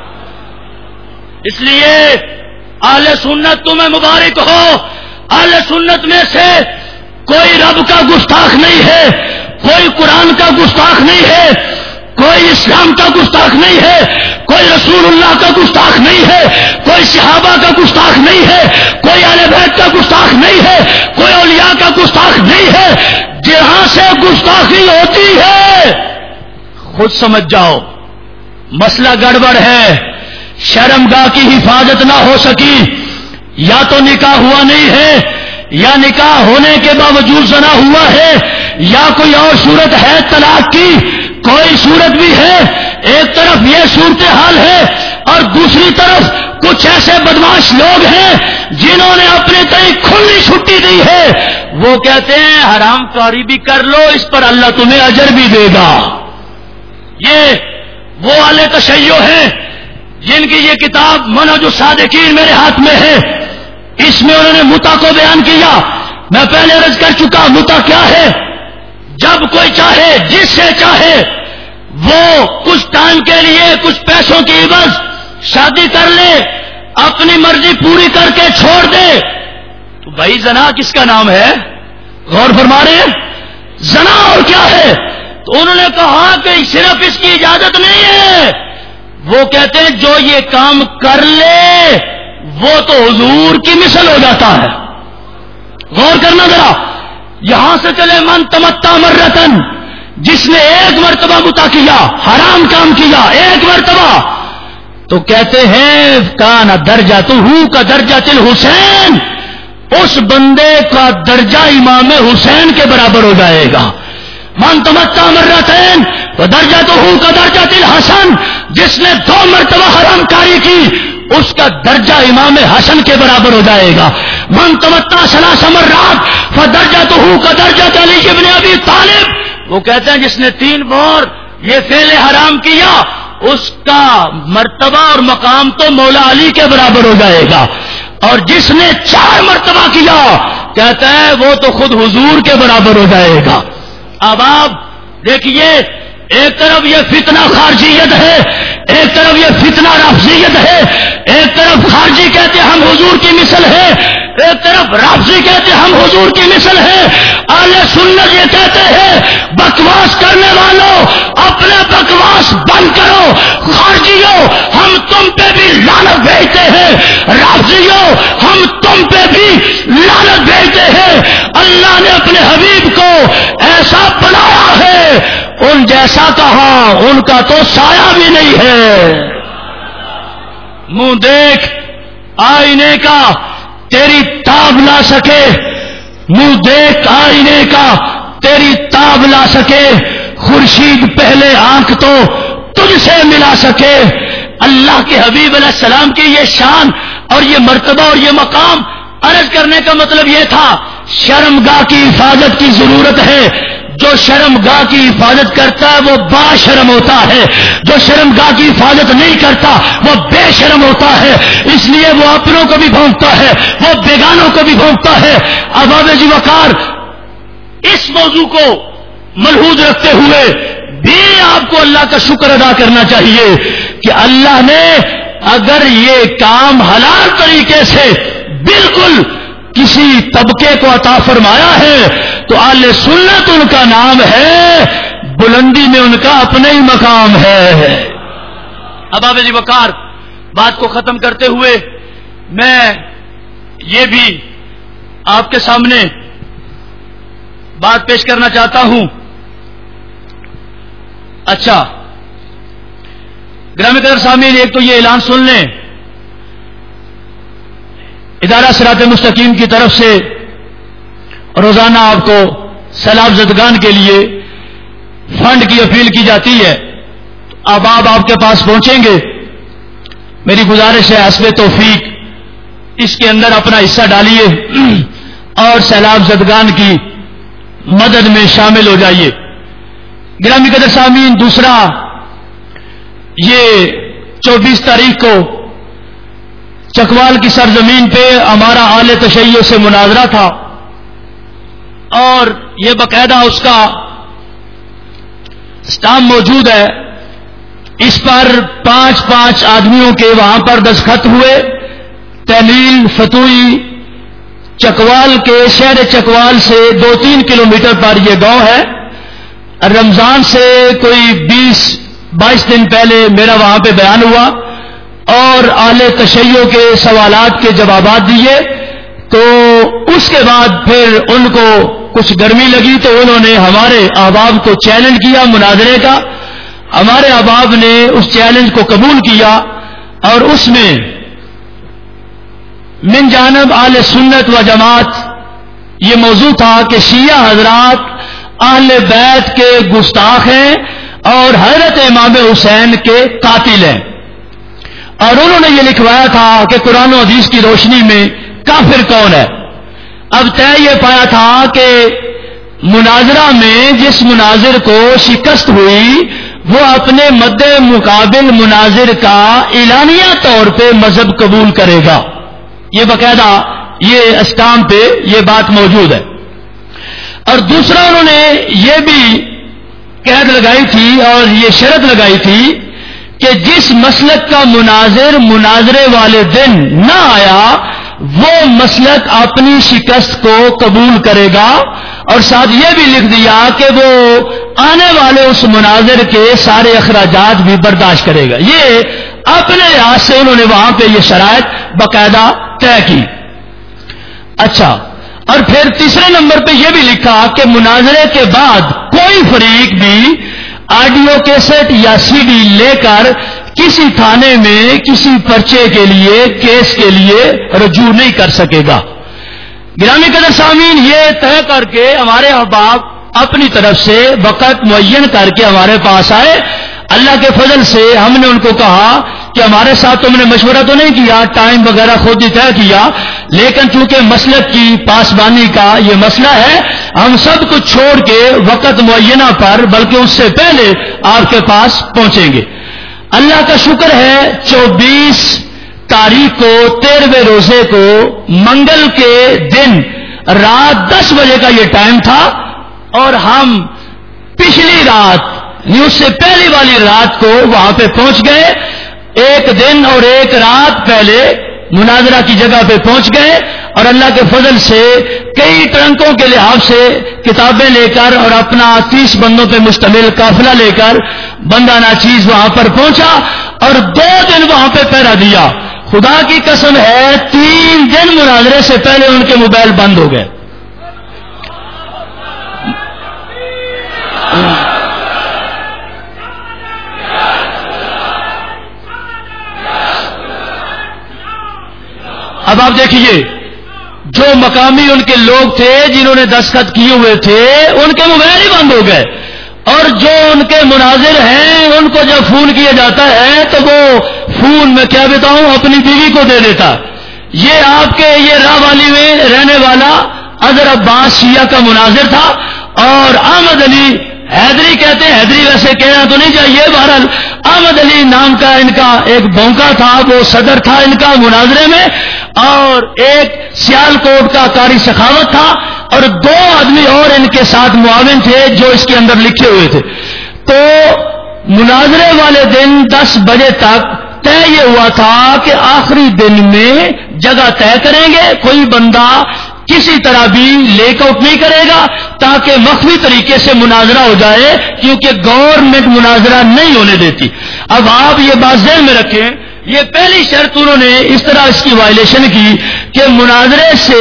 اس لیے اہل سنت تمہیں مبارک ہو، اہل سنت میں سے کوئی رب کا گستاخ نہیں ہے، کوئی قرآن کا گستاخ نہیں ہے، کوئی اسلام کا گستاخ نہیں ہے، کوئی رسول اللہ کا گستاخ نہیں ہے، کوئی صحابہ کا گستاخ نہیں ہے، کوئی اہل بیت کا گستاخ نہیں ہے، کوئی اولیاء کا گستاخ نہیں ہے. جہاں سے گستاخی ہوتی ہے خود سمجھ جاؤ مسئلہ گڑبڑ ہے. شرمگاہ کی حفاظت نہ ہو سکی، یا تو نکاح ہوا نہیں ہے، یا نکاح ہونے کے باوجود زنا ہوا ہے، یا کوئی اور صورت ہے طلاق کی، کوئی صورت بھی ہے. ایک طرف یہ صورتحال ہے اور دوسری طرف کچھ ایسے بدماش لوگ ہیں جنہوں نے اپنے تئیں کھلی چھٹی دی ہے. وہ کہتے ہیں حرام کاری بھی کر لو، اس پر اللہ تمہیں اجر بھی دے گا. یہ وہ والے تشیع ہیں جن کی یہ کتاب منہج الصادقین میرے ہاتھ میں ہے. اس میں انہوں نے متع کو بیان کیا. میں پہلے عرض کر چکا متع کیا ہے. جب کوئی چاہے، جس سے چاہے، وہ کچھ ٹائم کے لیے کچھ پیسوں کی عوض شادی کر لے، اپنی مرضی پوری کر کے چھوڑ دے. تو بھائی زنا کس کا نام ہے؟ غور فرما رہے ہیں؟ زنا اور کیا ہے؟ تو انہوں نے کہا کہ صرف اس کی اجازت نہیں ہے، وہ کہتے ہیں جو یہ کام کر لے وہ تو حضور کی مثل ہو جاتا ہے. غور کرنا ذرا، یہاں سے چلے من تمتع مرتن، جس نے ایک مرتبہ متع کیا، حرام کام کیا ایک مرتبہ، تو کہتے ہیں کان درجتہ کا درجۃ الحسین، اس بندے کا درجہ امام حسین کے برابر ہو جائے گا. من تمتع مرتين ودرجته كدرجة الحسن، جس نے 2 مرتبہ حرام کاری کی اس کا درجہ امام حسن کے برابر ہو جائے گا. من تمتع 3 مرات فدرجته كدرجة علي بن ابي طالب، وہ کہتے ہیں جس نے 3 بار یہ فعل حرام کیا اس کا مرتبہ اور مقام تو مولا علی کے برابر ہو جائے گا، اور جس نے 4 مرتبہ کیا کہتا ہے وہ تو خود حضور کے برابر ہو جائے گا. اب آپ دیکھیے، ایک طرف یہ فتنہ خارجیت ہے، ایک طرف یہ فتنہ رافضیت ہے. ایک طرف خارجی کہتے ہم حضور کی مثل ہے، ایک طرف رافضی کہتے ہم حضور کی مثل ہے. اہل سنت یہ کہتے ہیں بکواس کرنے والوں اپنے بکواس بند کرو، خارجیوں ہم تم پہ بھی لعنت رافضیوں ہم تم پہ بھی لعنت بھیجتے ہیں، اللہ نے اپنے حبیب کو ایسا بنایا ہے، ان جیسا کہا ان کا تو سایہ بھی نہیں ہے۔ منہ دیکھ آئینے کا تیری تاب لا سکے، منہ دیکھ آئینے کا تیری تاب لا سکے، خورشید پہلے آنکھ تو تجھ سے ملا سکے۔ اللہ کے حبیب علیہ السلام کی یہ شان اور یہ مرتبہ اور یہ مقام عرض کرنے کا مطلب یہ تھا، شرمگاہ کی حفاظت کی ضرورت ہے۔ جو شرمگاہ کی حفاظت کرتا ہے وہ با شرم ہوتا ہے، جو شرمگاہ کی حفاظت نہیں کرتا وہ بے شرم ہوتا ہے۔ اس لیے وہ اپنوں کو بھی بھونکتا ہے، وہ بیگانوں کو بھی بھونکتا ہے۔ احباب جی وقار، اس موضوع کو ملحوظ رکھتے ہوئے بھی آپ کو اللہ کا شکر ادا کرنا چاہیے کہ اللہ نے اگر یہ کام حلال طریقے سے بالکل کسی طبقے کو عطا فرمایا ہے تو اہل سنت ان کا نام ہے، بلندی میں ان کا اپنا ہی مقام ہے۔ اب آپ جی وقار، بات کو ختم کرتے ہوئے میں یہ بھی آپ کے سامنے بات پیش کرنا چاہتا ہوں۔ اچھا گرامی قدر سامعین، ایک تو یہ اعلان سن لیں، ادارہ صراط مستقیم کی طرف سے روزانہ آپ کو سیلاب زدگان کے لیے فنڈ کی اپیل کی جاتی ہے۔ اب آپ کے پاس پہنچیں گے، میری گزارش ہے حسب توفیق اس کے اندر اپنا حصہ ڈالیے اور سیلاب زدگان کی مدد میں شامل ہو جائیے۔ گرامی قدر سامعین، دوسرا یہ 24 تاریخ کو چکوال کی سرزمین پہ ہمارا اہل تشیع سے مناظرہ تھا اور یہ باقاعدہ اس کا اسٹامپ موجود ہے، اس پر 5 آدمیوں کے وہاں پر دستخط ہوئے۔ تحلیل فتوئی چکوال کے شہر چکوال سے 2-3 کلومیٹر پر یہ گاؤں ہے۔ رمضان سے کوئی 20-22 دن پہلے میرا وہاں پہ بیان ہوا اور اہل تشیع کے سوالات کے جوابات دیے، تو اس کے بعد پھر ان کو کچھ گرمی لگی تو انہوں نے ہمارے احباب کو چیلنج کیا مناظرے کا۔ ہمارے احباب نے اس چیلنج کو قبول کیا اور اس میں من جانب اہل سنت و جماعت یہ موضوع تھا کہ شیعہ حضرات اہل بیت کے گستاخ ہیں اور حضرت امام حسین کے قاتل ہیں، اور انہوں نے یہ لکھوایا تھا کہ قرآن و حدیث کی روشنی میں کافر کون ہے۔ اب طے یہ پایا تھا کہ مناظرہ میں جس مناظر کو شکست ہوئی وہ اپنے مد مقابل مناظر کا اعلانیہ طور پہ مذہب قبول کرے گا۔ یہ باقاعدہ یہ اسٹامپ پہ یہ بات موجود ہے۔ اور دوسرا انہوں نے یہ بھی قید لگائی تھی اور یہ شرط لگائی تھی کہ جس مسلک کا مناظر مناظرے والے دن نہ آیا وہ مسلک اپنی شکست کو قبول کرے گا، اور ساتھ یہ بھی لکھ دیا کہ وہ آنے والے اس مناظر کے سارے اخراجات بھی برداشت کرے گا۔ یہ اپنے لحاظ سے انہوں نے وہاں پہ یہ شرائط باقاعدہ طے کی۔ اچھا، اور پھر تیسرے نمبر پہ یہ بھی لکھا کہ مناظرے کے بعد کوئی فریق بھی آڈیو کیسٹ یا سی ڈی لے کر کسی تھانے میں کسی پرچے کے لیے کیس کے لیے رجوع نہیں کر سکے گا۔ گرامی قدر سامعین، یہ طے کر کے ہمارے احباب اپنی طرف سے وقت معین کر کے ہمارے پاس آئے۔ اللہ کے فضل سے ہم نے ان کو کہا کہ ہمارے ساتھ تم نے مشورہ تو نہیں کیا، ٹائم وغیرہ خود ہی طے کیا، لیکن چونکہ مسلک کی پاسبانی کا یہ مسئلہ ہے، ہم سب کچھ چھوڑ کے وقت معینہ پر بلکہ اس سے پہلے آپ کے پاس پہنچیں گے۔ اللہ کا شکر ہے 24 تاریخ کو 13ویں روزے کو منگل کے دن رات 10 بجے کا یہ ٹائم تھا، اور ہم پچھلی رات اس سے پہلی والی رات کو وہاں پہ پہنچ گئے۔ ایک دن اور ایک رات پہلے مناظرہ کی جگہ پہ پہنچ گئے، اور اللہ کے فضل سے کئی ٹرنکوں کے لحاظ سے کتابیں لے کر اور اپنا 30 بندوں پہ مشتمل قافلہ لے کر بندہ ناچیز وہاں پر پہنچا اور 2 دن وہاں پہ پہرا دیا۔ خدا کی قسم ہے 3 دن مناظرے سے پہلے ان کے موبائل بند ہو گئے. اب آپ دیکھیے جو مقامی ان کے لوگ تھے جنہوں نے دستخط کیے ہوئے تھے ان کے موبائل ہی بند ہو گئے، اور جو ان کے مناظر ہیں ان کو جب فون کیا جاتا ہے تو وہ فون میں کیا بتاؤں اپنی بیوی کو دے دیتا. یہ آپ کے یہ راہ والی میں رہنے والا اظہر عباس شیعہ کا مناظر تھا، اور احمد علی حیدری کہتے ہیں، حیدری ویسے کہنا تو نہیں چاہیے، بہرحال احمد علی نام کا ان کا ایک بونکا تھا، وہ صدر تھا ان کا مناظرے میں، اور ایک سیال کوٹ کا قاری سخاوت تھا، اور 2 آدمی اور ان کے ساتھ معاون تھے جو اس کے اندر لکھے ہوئے تھے. تو مناظرے والے دن 10 بجے تک طے یہ ہوا تھا کہ آخری دن میں جگہ طے کریں گے، کوئی بندہ کسی طرح بھی لیک آؤٹ نہیں کرے گا تاکہ مخفی طریقے سے مناظرہ ہو جائے، کیونکہ گورنمنٹ مناظرہ نہیں ہونے دیتی. اب آپ یہ بات ذہن میں رکھیں، یہ پہلی شرط انہوں نے اس طرح اس کی وائلیشن کی کہ مناظرے سے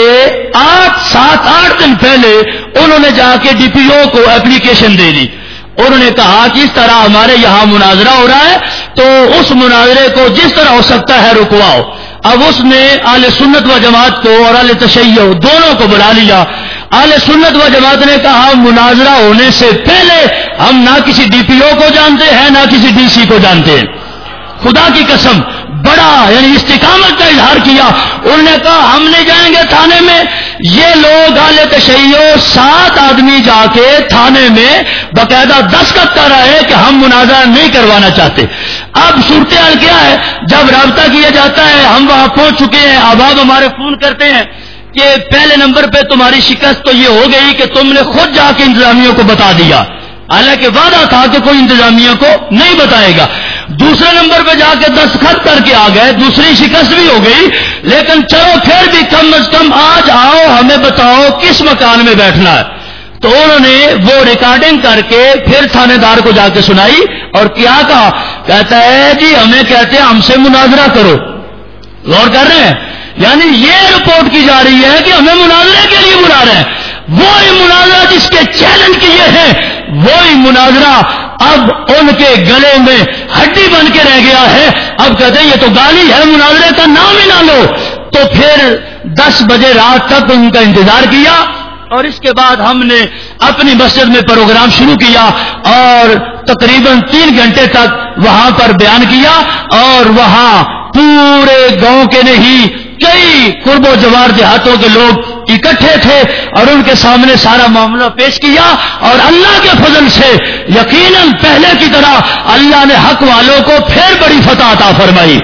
7-8 دن پہلے انہوں نے جا کے ڈی پی او کو اپلیکیشن دے دی. انہوں نے کہا کہ اس طرح ہمارے یہاں مناظرہ ہو رہا ہے تو اس مناظرے کو جس طرح ہو سکتا ہے رکواؤ. اب اس نے اہل سنت و جماعت کو اور اہل تشیع دونوں کو بلا لیا. اہل سنت و جماعت نے کہا مناظرہ ہونے سے پہلے ہم نہ کسی ڈی پی او کو جانتے ہیں نہ کسی ڈی سی کو جانتے ہیں. خدا کی قسم بڑا یعنی استقامت کا اظہار کیا. انہوں نے کہا ہم نہیں جائیں گے تھانے میں. یہ لوگ اہل تشیع 7 آدمی جا کے تھانے میں باقاعدہ دستخط کر رہے کہ ہم مناظرہ نہیں کروانا چاہتے. اب صورتحال کیا ہے، جب رابطہ کیا جاتا ہے ہم وہاں پہنچ چکے ہیں، احباب ہمارے فون کرتے ہیں کہ پہلے نمبر پہ تمہاری شکست تو یہ ہو گئی کہ تم نے خود جا کے انتظامیہ کو بتا دیا، حالانکہ وعدہ تھا کہ کوئی انتظامیہ کو نہیں بتائے گا. دوسرے نمبر پہ جا کے دستخط کر کے آ گئے، دوسری شکست بھی ہو گئی، لیکن چلو پھر بھی کم از کم آج آؤ ہمیں بتاؤ کس مکان میں بیٹھنا ہے. تو انہوں نے وہ ریکارڈنگ کر کے پھر تھانے دار کو جا کے سنائی اور کیا کہا، کہتا ہے جی ہمیں کہتے ہیں ہم سے مناظرہ کرو. غور کر رہے ہیں، یعنی یہ رپورٹ کی جا رہی ہے کہ ہمیں مناظرے کے لیے بلا رہے ہیں. وہی مناظرہ جس کے چیلنج کیے ہیں وہی مناظرہ اب ان کے گلے میں ہڈی بن کے رہ گیا ہے. اب کہتے ہیں یہ تو گالی ہے، مناظرے کا نام ہی نہ لو. تو پھر 10 بجے رات تک ان کا انتظار کیا، اور اس کے بعد ہم نے اپنی مسجد میں پروگرام شروع کیا اور تقریباً 3 گھنٹے تک وہاں پر بیان کیا. اور وہاں پورے گاؤں کے نہیں کئی قرب و جوار دیہاتوں کے لوگ اکٹھے تھے اور ان کے سامنے سارا معاملہ پیش کیا. اور اللہ کے فضل سے یقیناً پہلے کی طرح اللہ نے حق والوں کو پھر بڑی فتح عطا فرمائی.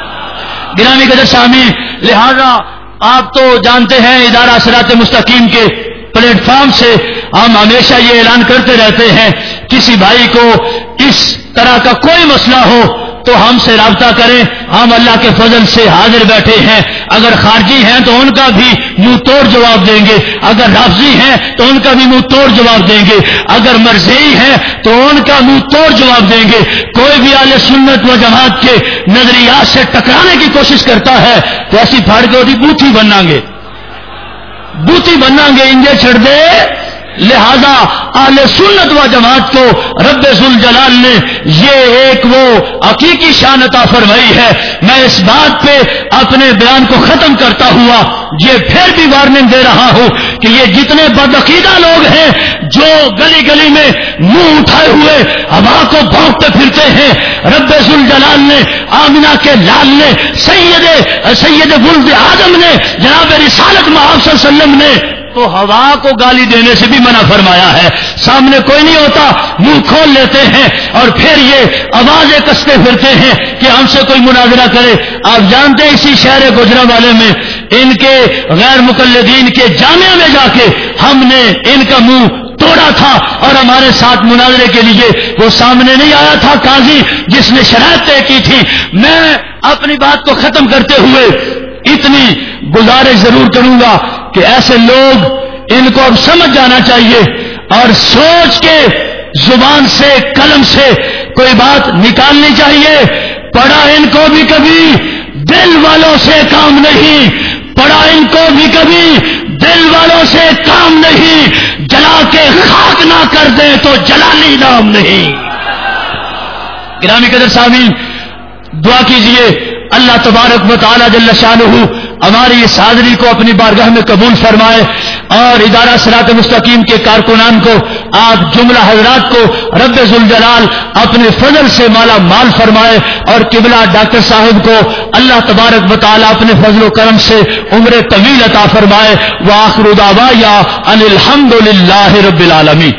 گرامی قدر سامعین، لہذا آپ تو جانتے ہیں ادارہ صراط مستقیم کے پلیٹ فارم سے ہم ہمیشہ یہ اعلان کرتے رہتے ہیں کسی بھائی کو اس طرح کا کوئی مسئلہ ہو تو ہم سے رابطہ کریں. ہم اللہ کے فضل سے حاضر بیٹھے ہیں. اگر خارجی ہیں تو ان کا بھی منہ توڑ جواب دیں گے، اگر رافضی ہیں تو ان کا بھی منہ توڑ جواب دیں گے، اگر مرزئی ہیں تو ان کا منہ توڑ جواب دیں گے. کوئی بھی اہل سنت و جماعت کے نظریات سے ٹکرانے کی کوشش کرتا ہے تو ایسی پھاڑ کے وہی بوتھی بننا گے، بوتھی بننا گے، انجے چھڑ دے. لہذا اہل سنت و جماعت کو رب ذوالجلال نے یہ ایک وہ حقیقی شان عطا فرمائی ہے. میں اس بات پہ اپنے بیان کو ختم کرتا ہوا یہ پھر بھی وارننگ دے رہا ہوں کہ یہ جتنے بدعقیدہ لوگ ہیں جو گلی گلی میں منہ اٹھائے ہوئے ہوا کو بھونکتے پھرتے ہیں، رب ذوالجلال نے، آمنہ کے لال نے، سید ولد آدم نے، جناب رسالت محمد صلی اللہ علیہ وسلم نے تو ہوا کو گالی دینے سے بھی منع فرمایا ہے. سامنے کوئی نہیں ہوتا، منہ کھول لیتے ہیں اور پھر یہ آوازیں کستے پھرتے ہیں کہ ہم سے کوئی مناظرہ کرے. آپ جانتے ہیں اسی شہر گوجرانوالے میں ان کے غیر مقلدین کے جامعہ میں جا کے ہم نے ان کا منہ توڑا تھا اور ہمارے ساتھ مناظرے کے لیے وہ سامنے نہیں آیا تھا قاضی جس نے شرائط طے کی تھی. میں اپنی بات کو ختم کرتے ہوئے اتنی گزارش ضرور کروں گا کہ ایسے لوگ ان کو اب سمجھ جانا چاہیے اور سوچ کے زبان سے قلم سے کوئی بات نکالنی چاہیے. پڑھا ان کو بھی کبھی، دل والوں سے کام نہیں، پڑا ان کو بھی کبھی دل والوں سے کام نہیں، جلا کے خاک نہ کر دے تو جلالی نام نہیں۔ گرامی قدر سامعین، دعا کیجئے اللہ تبارک و تعالی جل شانہ ہماری اس حاضری کو اپنی بارگاہ میں قبول فرمائے، اور ادارہ صراط مستقیم کے کارکنان کو، آپ جملہ حضرات کو رب ذوالجلال اپنے فضل سے مالا مال فرمائے، اور قبلہ ڈاکٹر صاحب کو اللہ تبارک و تعالی اپنے فضل و کرم سے عمر طویل عطا فرمائے۔ وآخر دعوایا ان الحمد للہ رب العالمین۔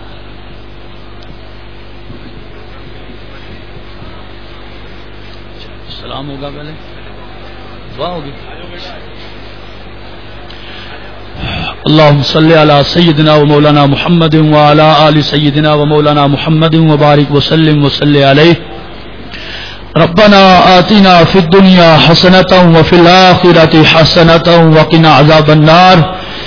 سلام ہوگا، پہلے دعا ہوگی۔ اللهم صل على سيدنا ومولانا محمد وعلى آل سيدنا ومولانا محمد وبارك وسلم وصل عليه۔ ربنا آتنا في الدنيا حسنة وفي الآخرة حسنة وقنا عذاب النار۔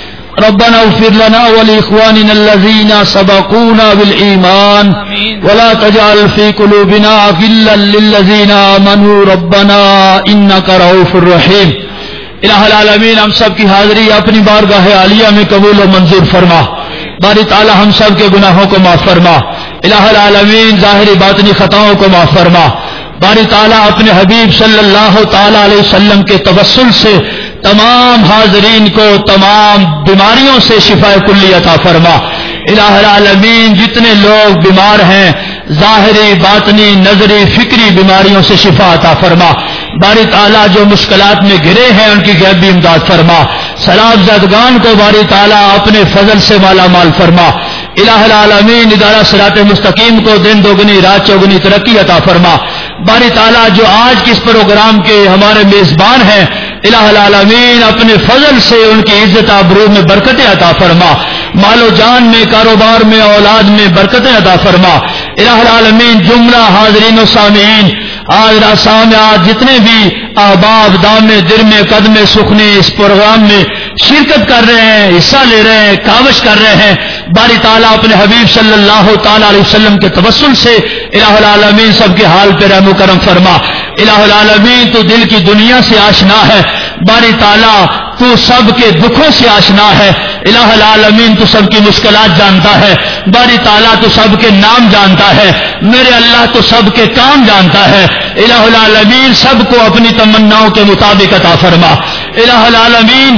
ربنا اغفر لنا ولإخواننا الذين سبقونا بالإيمان ولا تجعل في قلوبنا غلا للذين آمنوا ربنا إنك رؤوف رحيم۔ الہ العالمین، ہم سب کی حاضری اپنی بارگاہ عالیہ میں قبول و منظور فرما۔ باری تعالی ہم سب کے گناہوں کو معاف فرما۔ الہ العالمین، ظاہری باطنی خطاؤں کو معاف فرما۔ باری تعالی اپنے حبیب صلی اللہ تعالی علیہ وسلم کے توسل سے تمام حاضرین کو تمام بیماریوں سے شفا کلی عطا فرما۔ الہ العالمین، جتنے لوگ بیمار ہیں ظاہری باطنی نظری فکری بیماریوں سے شفا عطا فرما۔ باری تعالیٰ جو مشکلات میں گھرے ہیں ان کی غیبی امداد فرما۔ سلام زدگان کو باری تعالیٰ اپنے فضل سے مالا مال فرما۔ الہ العالمین، ادارہ صراط مستقیم کو دن دوگنی رات چوگنی ترقی عطا فرما۔ باری تعالیٰ جو آج کے اس پروگرام کے ہمارے میزبان ہیں، الہ العالمین اپنے فضل سے ان کی عزت آبرو میں برکتیں عطا فرما۔ مال و جان میں، کاروبار میں، اولاد میں برکتیں عطا فرما۔ الہ العالمین، جملہ حاضرین و سامعین، آج سامعات جتنے بھی احباب دامے درمے قدمے سخنے اس پروگرام میں شرکت کر رہے ہیں، حصہ لے رہے ہیں، کاوش کر رہے ہیں، باری تعالیٰ اپنے حبیب صلی اللہ تعالیٰ علیہ وسلم کے توسل سے الہ العالمین سب کے حال پہ رحم و کرم فرما۔ الہ العالمین، تو دل کی دنیا سے آشنا ہے، باری تعالیٰ تو سب کے دکھوں سے آشنا ہے۔ الہ العالمین، تو سب کی مشکلات جانتا ہے، باری تعالیٰ تو سب کے نام جانتا ہے، میرے اللہ تو سب کے کام جانتا ہے۔ الہ العالمین، سب کو اپنی تمناؤں کے مطابق عطا فرما۔ الہ العالمین،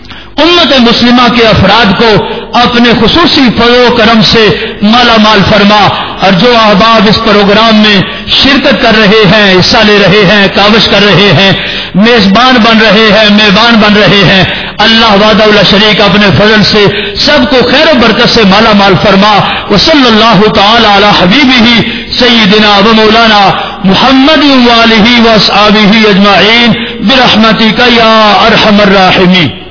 امت مسلمہ کے افراد کو اپنے خصوصی فضل و کرم سے مالا مال فرما، اور جو احباب اس پروگرام میں شرکت کر رہے ہیں، حصہ لے رہے ہیں، کاوش کر رہے ہیں، میزبان بن رہے ہیں، میوان بن رہے ہیں، اللہ وحدہ لا شریک اپنے فضل سے سب کو خیر و برکت سے مالا مال فرما۔ وصلی اللہ تعالی علی حبیبہ سیدنا و مولانا محمد وآلہ واصحابہ اجمعین برحمتک یا ارحم الراحمین۔